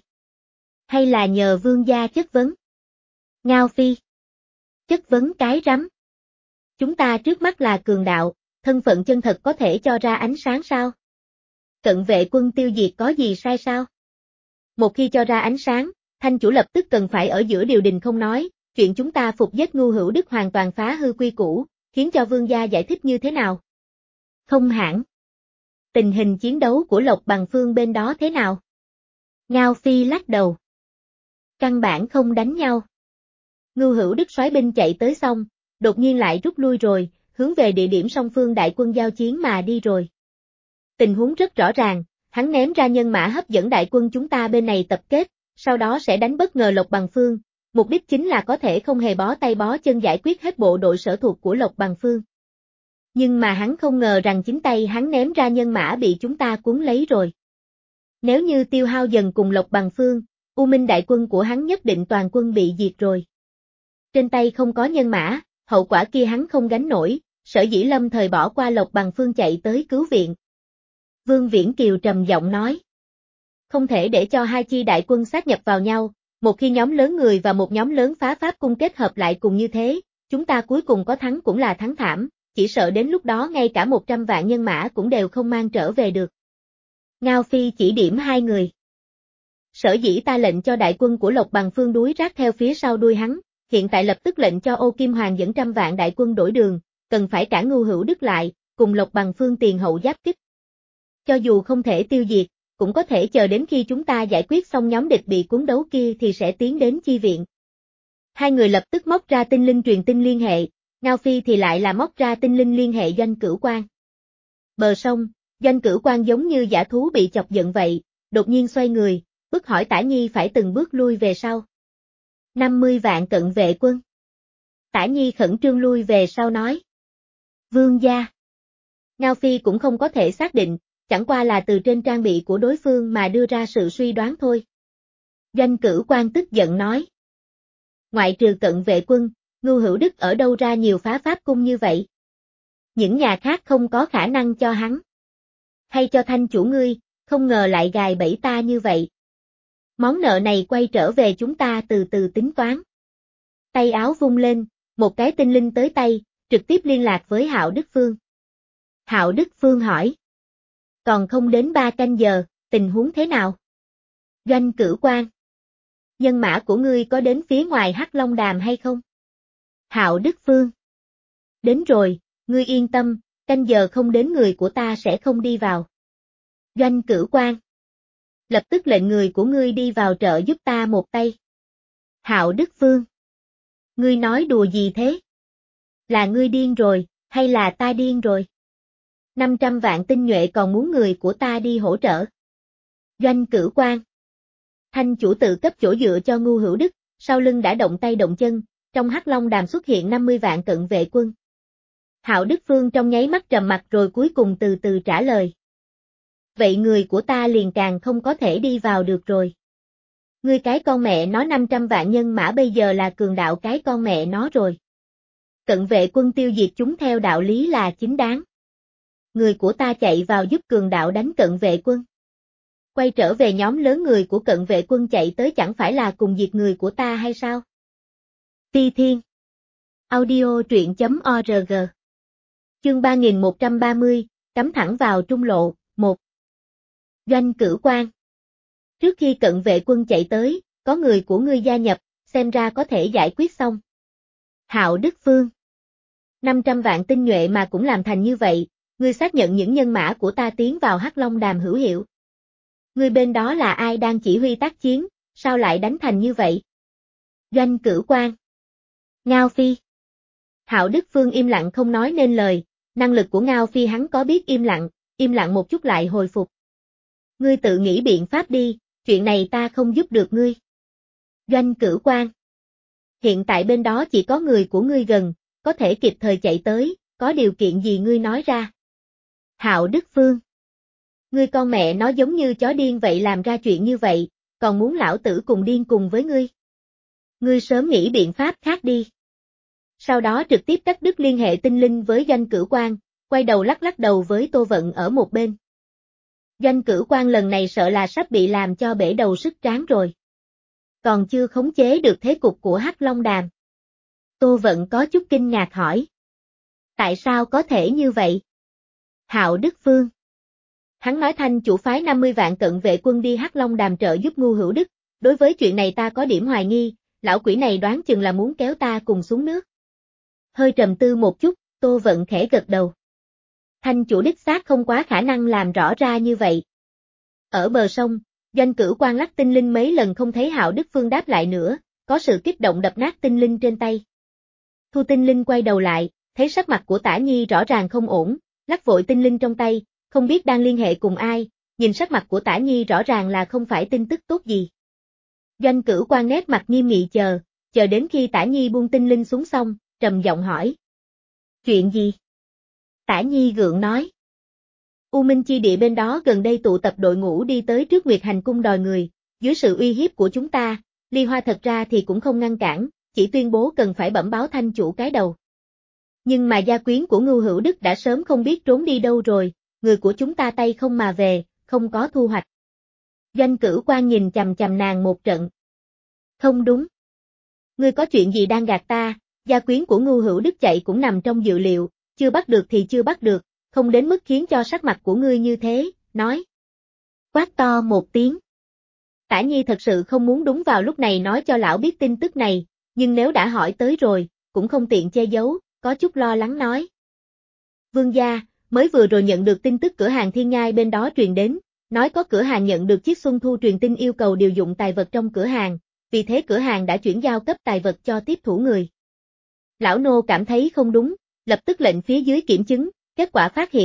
Hay là nhờ vương gia chất vấn? Ngao Phi. Chất vấn cái rắm. Chúng ta trước mắt là cường đạo, thân phận chân thật có thể cho ra ánh sáng sao? Cận vệ quân tiêu diệt có gì sai sao? Một khi cho ra ánh sáng, thanh chủ lập tức cần phải ở giữa điều đình không nói, chuyện chúng ta phục giết Ngưu Hữu Đức hoàn toàn phá hư quy củ, khiến cho vương gia giải thích như thế nào? Không hẳn. Tình hình chiến đấu của Lộc Bằng Phương bên đó thế nào? Ngao Phi lắc đầu. Căn bản không đánh nhau. Ngưu Hữu Đức soái binh chạy tới xong, đột nhiên lại rút lui rồi, hướng về địa điểm song phương đại quân giao chiến mà đi rồi. Tình huống rất rõ ràng, hắn ném ra nhân mã hấp dẫn đại quân chúng ta bên này tập kết, sau đó sẽ đánh bất ngờ Lộc Bằng Phương, mục đích chính là có thể không hề bó tay bó chân giải quyết hết bộ đội sở thuộc của Lộc Bằng Phương. Nhưng mà hắn không ngờ rằng chính tay hắn ném ra nhân mã bị chúng ta cuốn lấy rồi. Nếu như tiêu hao dần cùng Lộc Bằng Phương, U Minh đại quân của hắn nhất định toàn quân bị diệt rồi. Trên tay không có nhân mã, hậu quả kia hắn không gánh nổi, sở dĩ lâm thời bỏ qua Lộc Bằng Phương chạy tới cứu viện. Vương Viễn Kiều trầm giọng nói. Không thể để cho hai chi đại quân sát nhập vào nhau, một khi nhóm lớn người và một nhóm lớn phá pháp cung kết hợp lại cùng như thế, chúng ta cuối cùng có thắng cũng là thắng thảm, chỉ sợ đến lúc đó ngay cả một trăm vạn nhân mã cũng đều không mang trở về được. Ngao Phi chỉ điểm hai người. Sở dĩ ta lệnh cho đại quân của Lộc Bằng Phương đuối rác theo phía sau đuôi hắn, hiện tại lập tức lệnh cho Ô Kim Hoàng dẫn trăm vạn đại quân đổi đường, cần phải cản Ngưu Hữu Đức lại, cùng Lộc Bằng Phương tiền hậu giáp kích. Cho dù không thể tiêu diệt, cũng có thể chờ đến khi chúng ta giải quyết xong nhóm địch bị cuốn đấu kia thì sẽ tiến đến chi viện. Hai người lập tức móc ra tinh linh truyền tin liên hệ, Ngao Phi thì lại là móc ra tinh linh liên hệ Doanh Cửu Quan. Bờ sông, Doanh Cửu Quan giống như dã thú bị chọc giận vậy, đột nhiên xoay người, bức hỏi Tả Nhi phải từng bước lui về sau. năm mươi vạn cận vệ quân. Tả Nhi khẩn trương lui về sau nói. Vương gia. Ngao Phi cũng không có thể xác định, chẳng qua là từ trên trang bị của đối phương mà đưa ra sự suy đoán thôi. Doanh Cửu Quan tức giận nói. Ngoại trừ cận vệ quân, Ngưu Hữu Đức ở đâu ra nhiều phá pháp cung như vậy? Những nhà khác không có khả năng cho hắn. Hay cho thanh chủ ngươi, không ngờ lại gài bẫy ta như vậy. Món nợ này quay trở về chúng ta từ từ tính toán. Tay áo vung lên, một cái tinh linh tới tay, trực tiếp liên lạc với Hạo Đức Phương. Hạo Đức Phương hỏi. Còn không đến ba canh giờ, tình huống thế nào? Doanh Cửu Quan. Nhân mã của ngươi có đến phía ngoài Hắc Long Đàm hay không? Hạo Đức Phương. Đến rồi, ngươi yên tâm, canh giờ không đến người của ta sẽ không đi vào. Doanh Cửu Quan. Lập tức lệnh người của ngươi đi vào trợ giúp ta một tay. Hạo Đức Phương. Ngươi nói đùa gì thế? Là ngươi điên rồi, hay là ta điên rồi? năm trăm vạn tinh nhuệ còn muốn người của ta đi hỗ trợ. Doanh Cửu Quan. Thanh chủ tự cấp chỗ dựa cho Ngưu Hữu Đức, sau lưng đã động tay động chân, trong Hắc Long Đàm xuất hiện năm mươi vạn cận vệ quân. Hạo Đức Phương trong nháy mắt trầm mặt rồi cuối cùng từ từ trả lời. Vậy người của ta liền càng không có thể đi vào được rồi. Ngươi cái con mẹ nó năm trăm vạn nhân mã bây giờ là cường đạo cái con mẹ nó rồi. Cận vệ quân tiêu diệt chúng theo đạo lý là chính đáng. Người của ta chạy vào giúp cường đạo đánh cận vệ quân. Quay trở về nhóm lớn người của cận vệ quân chạy tới chẳng phải là cùng diệt người của ta hay sao? Ti Thiên. Audio truyện chấm org. Chương ba nghìn một trăm ba mươi, cắm thẳng vào trung lộ, một. Doanh Cửu Quan. Trước khi cận vệ quân chạy tới, có người của ngươi gia nhập, xem ra có thể giải quyết xong. Hạo Đức Phương. năm trăm vạn tinh nhuệ mà cũng làm thành như vậy, ngươi xác nhận những nhân mã của ta tiến vào Hắc Long Đàm hữu hiệu. Ngươi bên đó là ai đang chỉ huy tác chiến, sao lại đánh thành như vậy? Doanh Cửu Quan. Ngao Phi. Hạo Đức Phương im lặng không nói nên lời, năng lực của Ngao Phi hắn có biết im lặng, im lặng một chút lại hồi phục. Ngươi tự nghĩ biện pháp đi, chuyện này ta không giúp được ngươi. Doanh Cửu Quan. Hiện tại bên đó chỉ có người của ngươi gần, có thể kịp thời chạy tới, có điều kiện gì ngươi nói ra. Hạo Đức Phương. Ngươi con mẹ nó giống như chó điên vậy làm ra chuyện như vậy, còn muốn lão tử cùng điên cùng với ngươi. Ngươi sớm nghĩ biện pháp khác đi. Sau đó trực tiếp cắt đứt liên hệ tinh linh với Doanh Cửu Quan, quay đầu lắc lắc đầu với Tô Vận ở một bên. Doanh Cửu Quan lần này sợ là sắp bị làm cho bể đầu sức tráng rồi. Còn chưa khống chế được thế cục của Hắc Long Đàm. Tô Vận có chút kinh ngạc hỏi. Tại sao có thể như vậy? Hạo Đức Phương. Hắn nói thanh chủ phái năm mươi vạn cận vệ quân đi Hắc Long Đàm trợ giúp Ngưu Hữu Đức, đối với chuyện này ta có điểm hoài nghi, lão quỷ này đoán chừng là muốn kéo ta cùng xuống nước. Hơi trầm tư một chút, Tô Vận khẽ gật đầu. Thanh chủ đích xác không quá khả năng làm rõ ra như vậy. Ở bờ sông, Doanh Cửu Quan lắc tinh linh mấy lần không thấy Hạo Đức Phương đáp lại nữa, có sự kích động đập nát tinh linh trên tay. Thu tinh linh quay đầu lại, thấy sắc mặt của Tả Nhi rõ ràng không ổn, lắc vội tinh linh trong tay, không biết đang liên hệ cùng ai, nhìn sắc mặt của Tả Nhi rõ ràng là không phải tin tức tốt gì. Doanh Cửu Quan nét mặt nghiêm nghị chờ, chờ đến khi Tả Nhi buông tinh linh xuống xong, trầm giọng hỏi. Chuyện gì? Tả Nhi gượng nói. U Minh chi địa bên đó gần đây tụ tập đội ngũ đi tới trước Nguyệt Hành cung đòi người, dưới sự uy hiếp của chúng ta, Ly Hoa thật ra thì cũng không ngăn cản, chỉ tuyên bố cần phải bẩm báo thanh chủ cái đầu. Nhưng mà gia quyến của Ngưu Hữu Đức đã sớm không biết trốn đi đâu rồi, người của chúng ta tay không mà về, không có thu hoạch. Doanh Cửu Quan nhìn chằm chằm nàng một trận. Không đúng. Ngươi có chuyện gì đang gạt ta, gia quyến của Ngưu Hữu Đức chạy cũng nằm trong dự liệu, chưa bắt được thì chưa bắt được, không đến mức khiến cho sắc mặt của ngươi như thế, nói. Quát to một tiếng. Tả Nhi thật sự không muốn đúng vào lúc này nói cho lão biết tin tức này, nhưng nếu đã hỏi tới rồi, cũng không tiện che giấu, có chút lo lắng nói. Vương gia, mới vừa rồi nhận được tin tức cửa hàng Thiên Nhai bên đó truyền đến, nói có cửa hàng nhận được chiếc Xuân Thu truyền tin yêu cầu điều dụng tài vật trong cửa hàng, vì thế cửa hàng đã chuyển giao cấp tài vật cho tiếp thủ người. Lão nô cảm thấy không đúng, lập tức lệnh phía dưới kiểm chứng, kết quả phát hiện,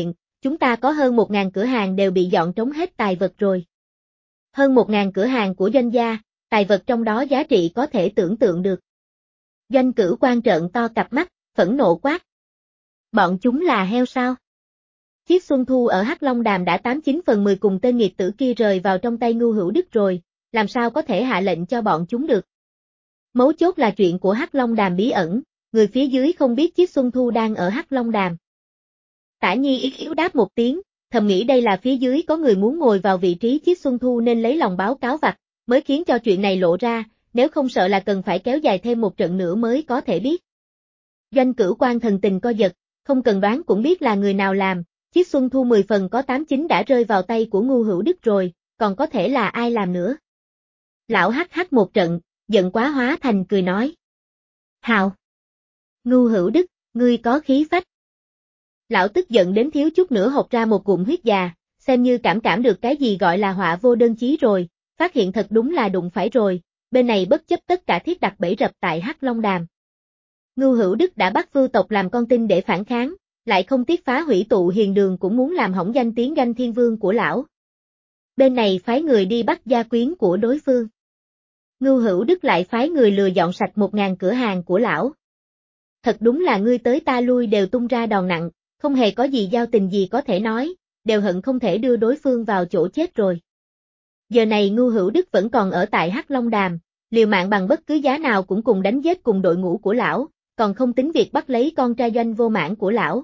chúng ta có hơn một ngàn cửa hàng đều bị dọn trống hết tài vật rồi. Hơn một ngàn cửa hàng của doanh gia, tài vật trong đó giá trị có thể tưởng tượng được. Doanh Cửu Quan trợn to cặp mắt, phẫn nộ quát. Bọn chúng là heo sao? Chiếc Xuân Thu ở Hắc Long Đàm đã tám chín phần mười cùng tên nghiệt tử kia rời vào trong tay Ngưu Hữu Đức rồi, làm sao có thể hạ lệnh cho bọn chúng được? Mấu chốt là chuyện của Hắc Long Đàm bí ẩn, người phía dưới không biết chiếc Xuân Thu đang ở Hắc Long Đàm. Tả Nhi yếu yếu đáp một tiếng, thầm nghĩ đây là phía dưới có người muốn ngồi vào vị trí chiếc Xuân Thu nên lấy lòng báo cáo vặt, mới khiến cho chuyện này lộ ra, nếu không sợ là cần phải kéo dài thêm một trận nữa mới có thể biết. Doanh Cửu Quan thần tình co giật, không cần đoán cũng biết là người nào làm, chiếc Xuân Thu mười phần có tám chín đã rơi vào tay của Ngưu Hữu Đức rồi, còn có thể là ai làm nữa. Lão hắc hắc một trận, giận quá hóa thành cười nói. Hào! Ngưu Hữu Đức, ngươi có khí phách. Lão tức giận đến thiếu chút nữa hộc ra một ngụm huyết già, xem như cảm cảm được cái gì gọi là họa vô đơn chí rồi, phát hiện thật đúng là đụng phải rồi, bên này bất chấp tất cả thiết đặt bẫy rập tại Hắc Long Đàm. Ngưu Hữu Đức đã bắt Vưu tộc làm con tin để phản kháng, lại không tiếc phá hủy tụ hiền đường cũng muốn làm hỏng danh tiếng Doanh Thiên Vương của lão. Bên này phái người đi bắt gia quyến của đối phương. Ngưu Hữu Đức lại phái người lừa dọn sạch một ngàn cửa hàng của lão. Thật đúng là ngươi tới ta lui đều tung ra đòn nặng, không hề có gì giao tình gì có thể nói, đều hận không thể đưa đối phương vào chỗ chết rồi. Giờ này Ngưu Hữu Đức vẫn còn ở tại Hắc Long Đàm, liều mạng bằng bất cứ giá nào cũng cùng đánh giết cùng đội ngũ của lão, còn không tính việc bắt lấy con trai Doanh Vô Mãn của lão.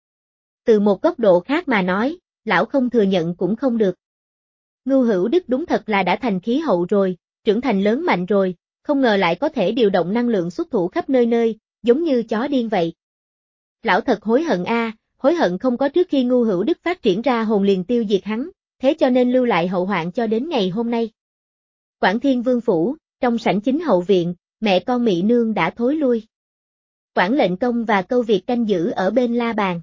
Từ một góc độ khác mà nói, lão không thừa nhận cũng không được. Ngưu Hữu Đức đúng thật là đã thành khí hậu rồi, trưởng thành lớn mạnh rồi, không ngờ lại có thể điều động năng lượng xuất thủ khắp nơi nơi, giống như chó điên vậy. Lão thật hối hận a, à, hối hận không có trước khi Ngưu Hữu Đức phát triển ra hồn liền tiêu diệt hắn, thế cho nên lưu lại hậu hoạn cho đến ngày hôm nay. Quảng Thiên Vương phủ, trong sảnh chính hậu viện, mẹ con Mị Nương đã thối lui. Quảng Lệnh Công và Câu Việt canh giữ ở bên la bàn.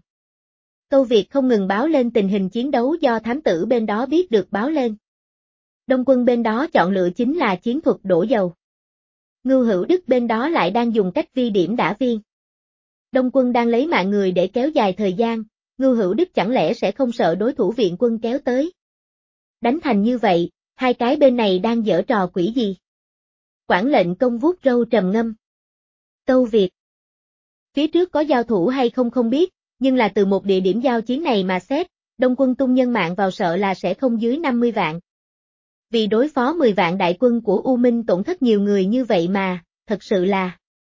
Câu Việt không ngừng báo lên tình hình chiến đấu do thám tử bên đó biết được báo lên. Đông quân bên đó chọn lựa chính là chiến thuật đổ dầu. Ngưu Hữu Đức bên đó lại đang dùng cách vi điểm đả viên. Đông quân đang lấy mạng người để kéo dài thời gian, Ngưu Hữu Đức chẳng lẽ sẽ không sợ đối thủ viện quân kéo tới. Đánh thành như vậy, hai cái bên này đang giở trò quỷ gì? Quảng Lệnh Công vuốt râu trầm ngâm. Câu Việt. Phía trước có giao thủ hay không không biết, nhưng là từ một địa điểm giao chiến này mà xét, Đông quân tung nhân mạng vào sợ là sẽ không dưới năm mươi vạn. Vì đối phó mười vạn đại quân của U Minh tổn thất nhiều người như vậy mà, thật sự là.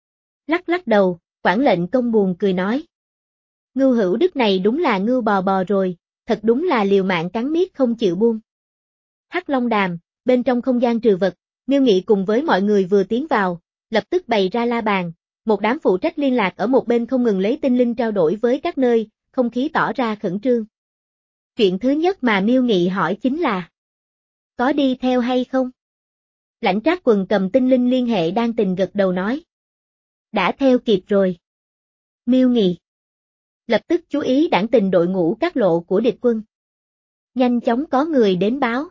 Lắc lắc đầu, Quảng Lệnh Công buồn cười nói. Ngưu Hữu Đức này đúng là ngưu bò bò rồi, thật đúng là liều mạng cắn miết không chịu buông. Hắc Long Đàm, bên trong không gian trừ vật, Miêu Nghị cùng với mọi người vừa tiến vào, lập tức bày ra la bàn, một đám phụ trách liên lạc ở một bên không ngừng lấy tinh linh trao đổi với các nơi, không khí tỏ ra khẩn trương. Chuyện thứ nhất mà Miêu Nghị hỏi chính là, có đi theo hay không? Lãnh Trác Quần cầm tinh linh liên hệ đang tình gật đầu nói. Đã theo kịp rồi. Miêu Nghị lập tức chú ý đảng tình đội ngũ các lộ của địch quân. Nhanh chóng có người đến báo.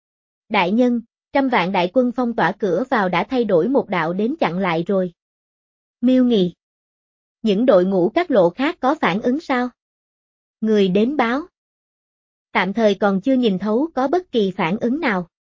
Đại nhân, trăm vạn đại quân phong tỏa cửa vào đã thay đổi một đạo đến chặn lại rồi. Miêu Nghị. Những đội ngũ các lộ khác có phản ứng sao? Người đến báo. Tạm thời còn chưa nhìn thấu có bất kỳ phản ứng nào.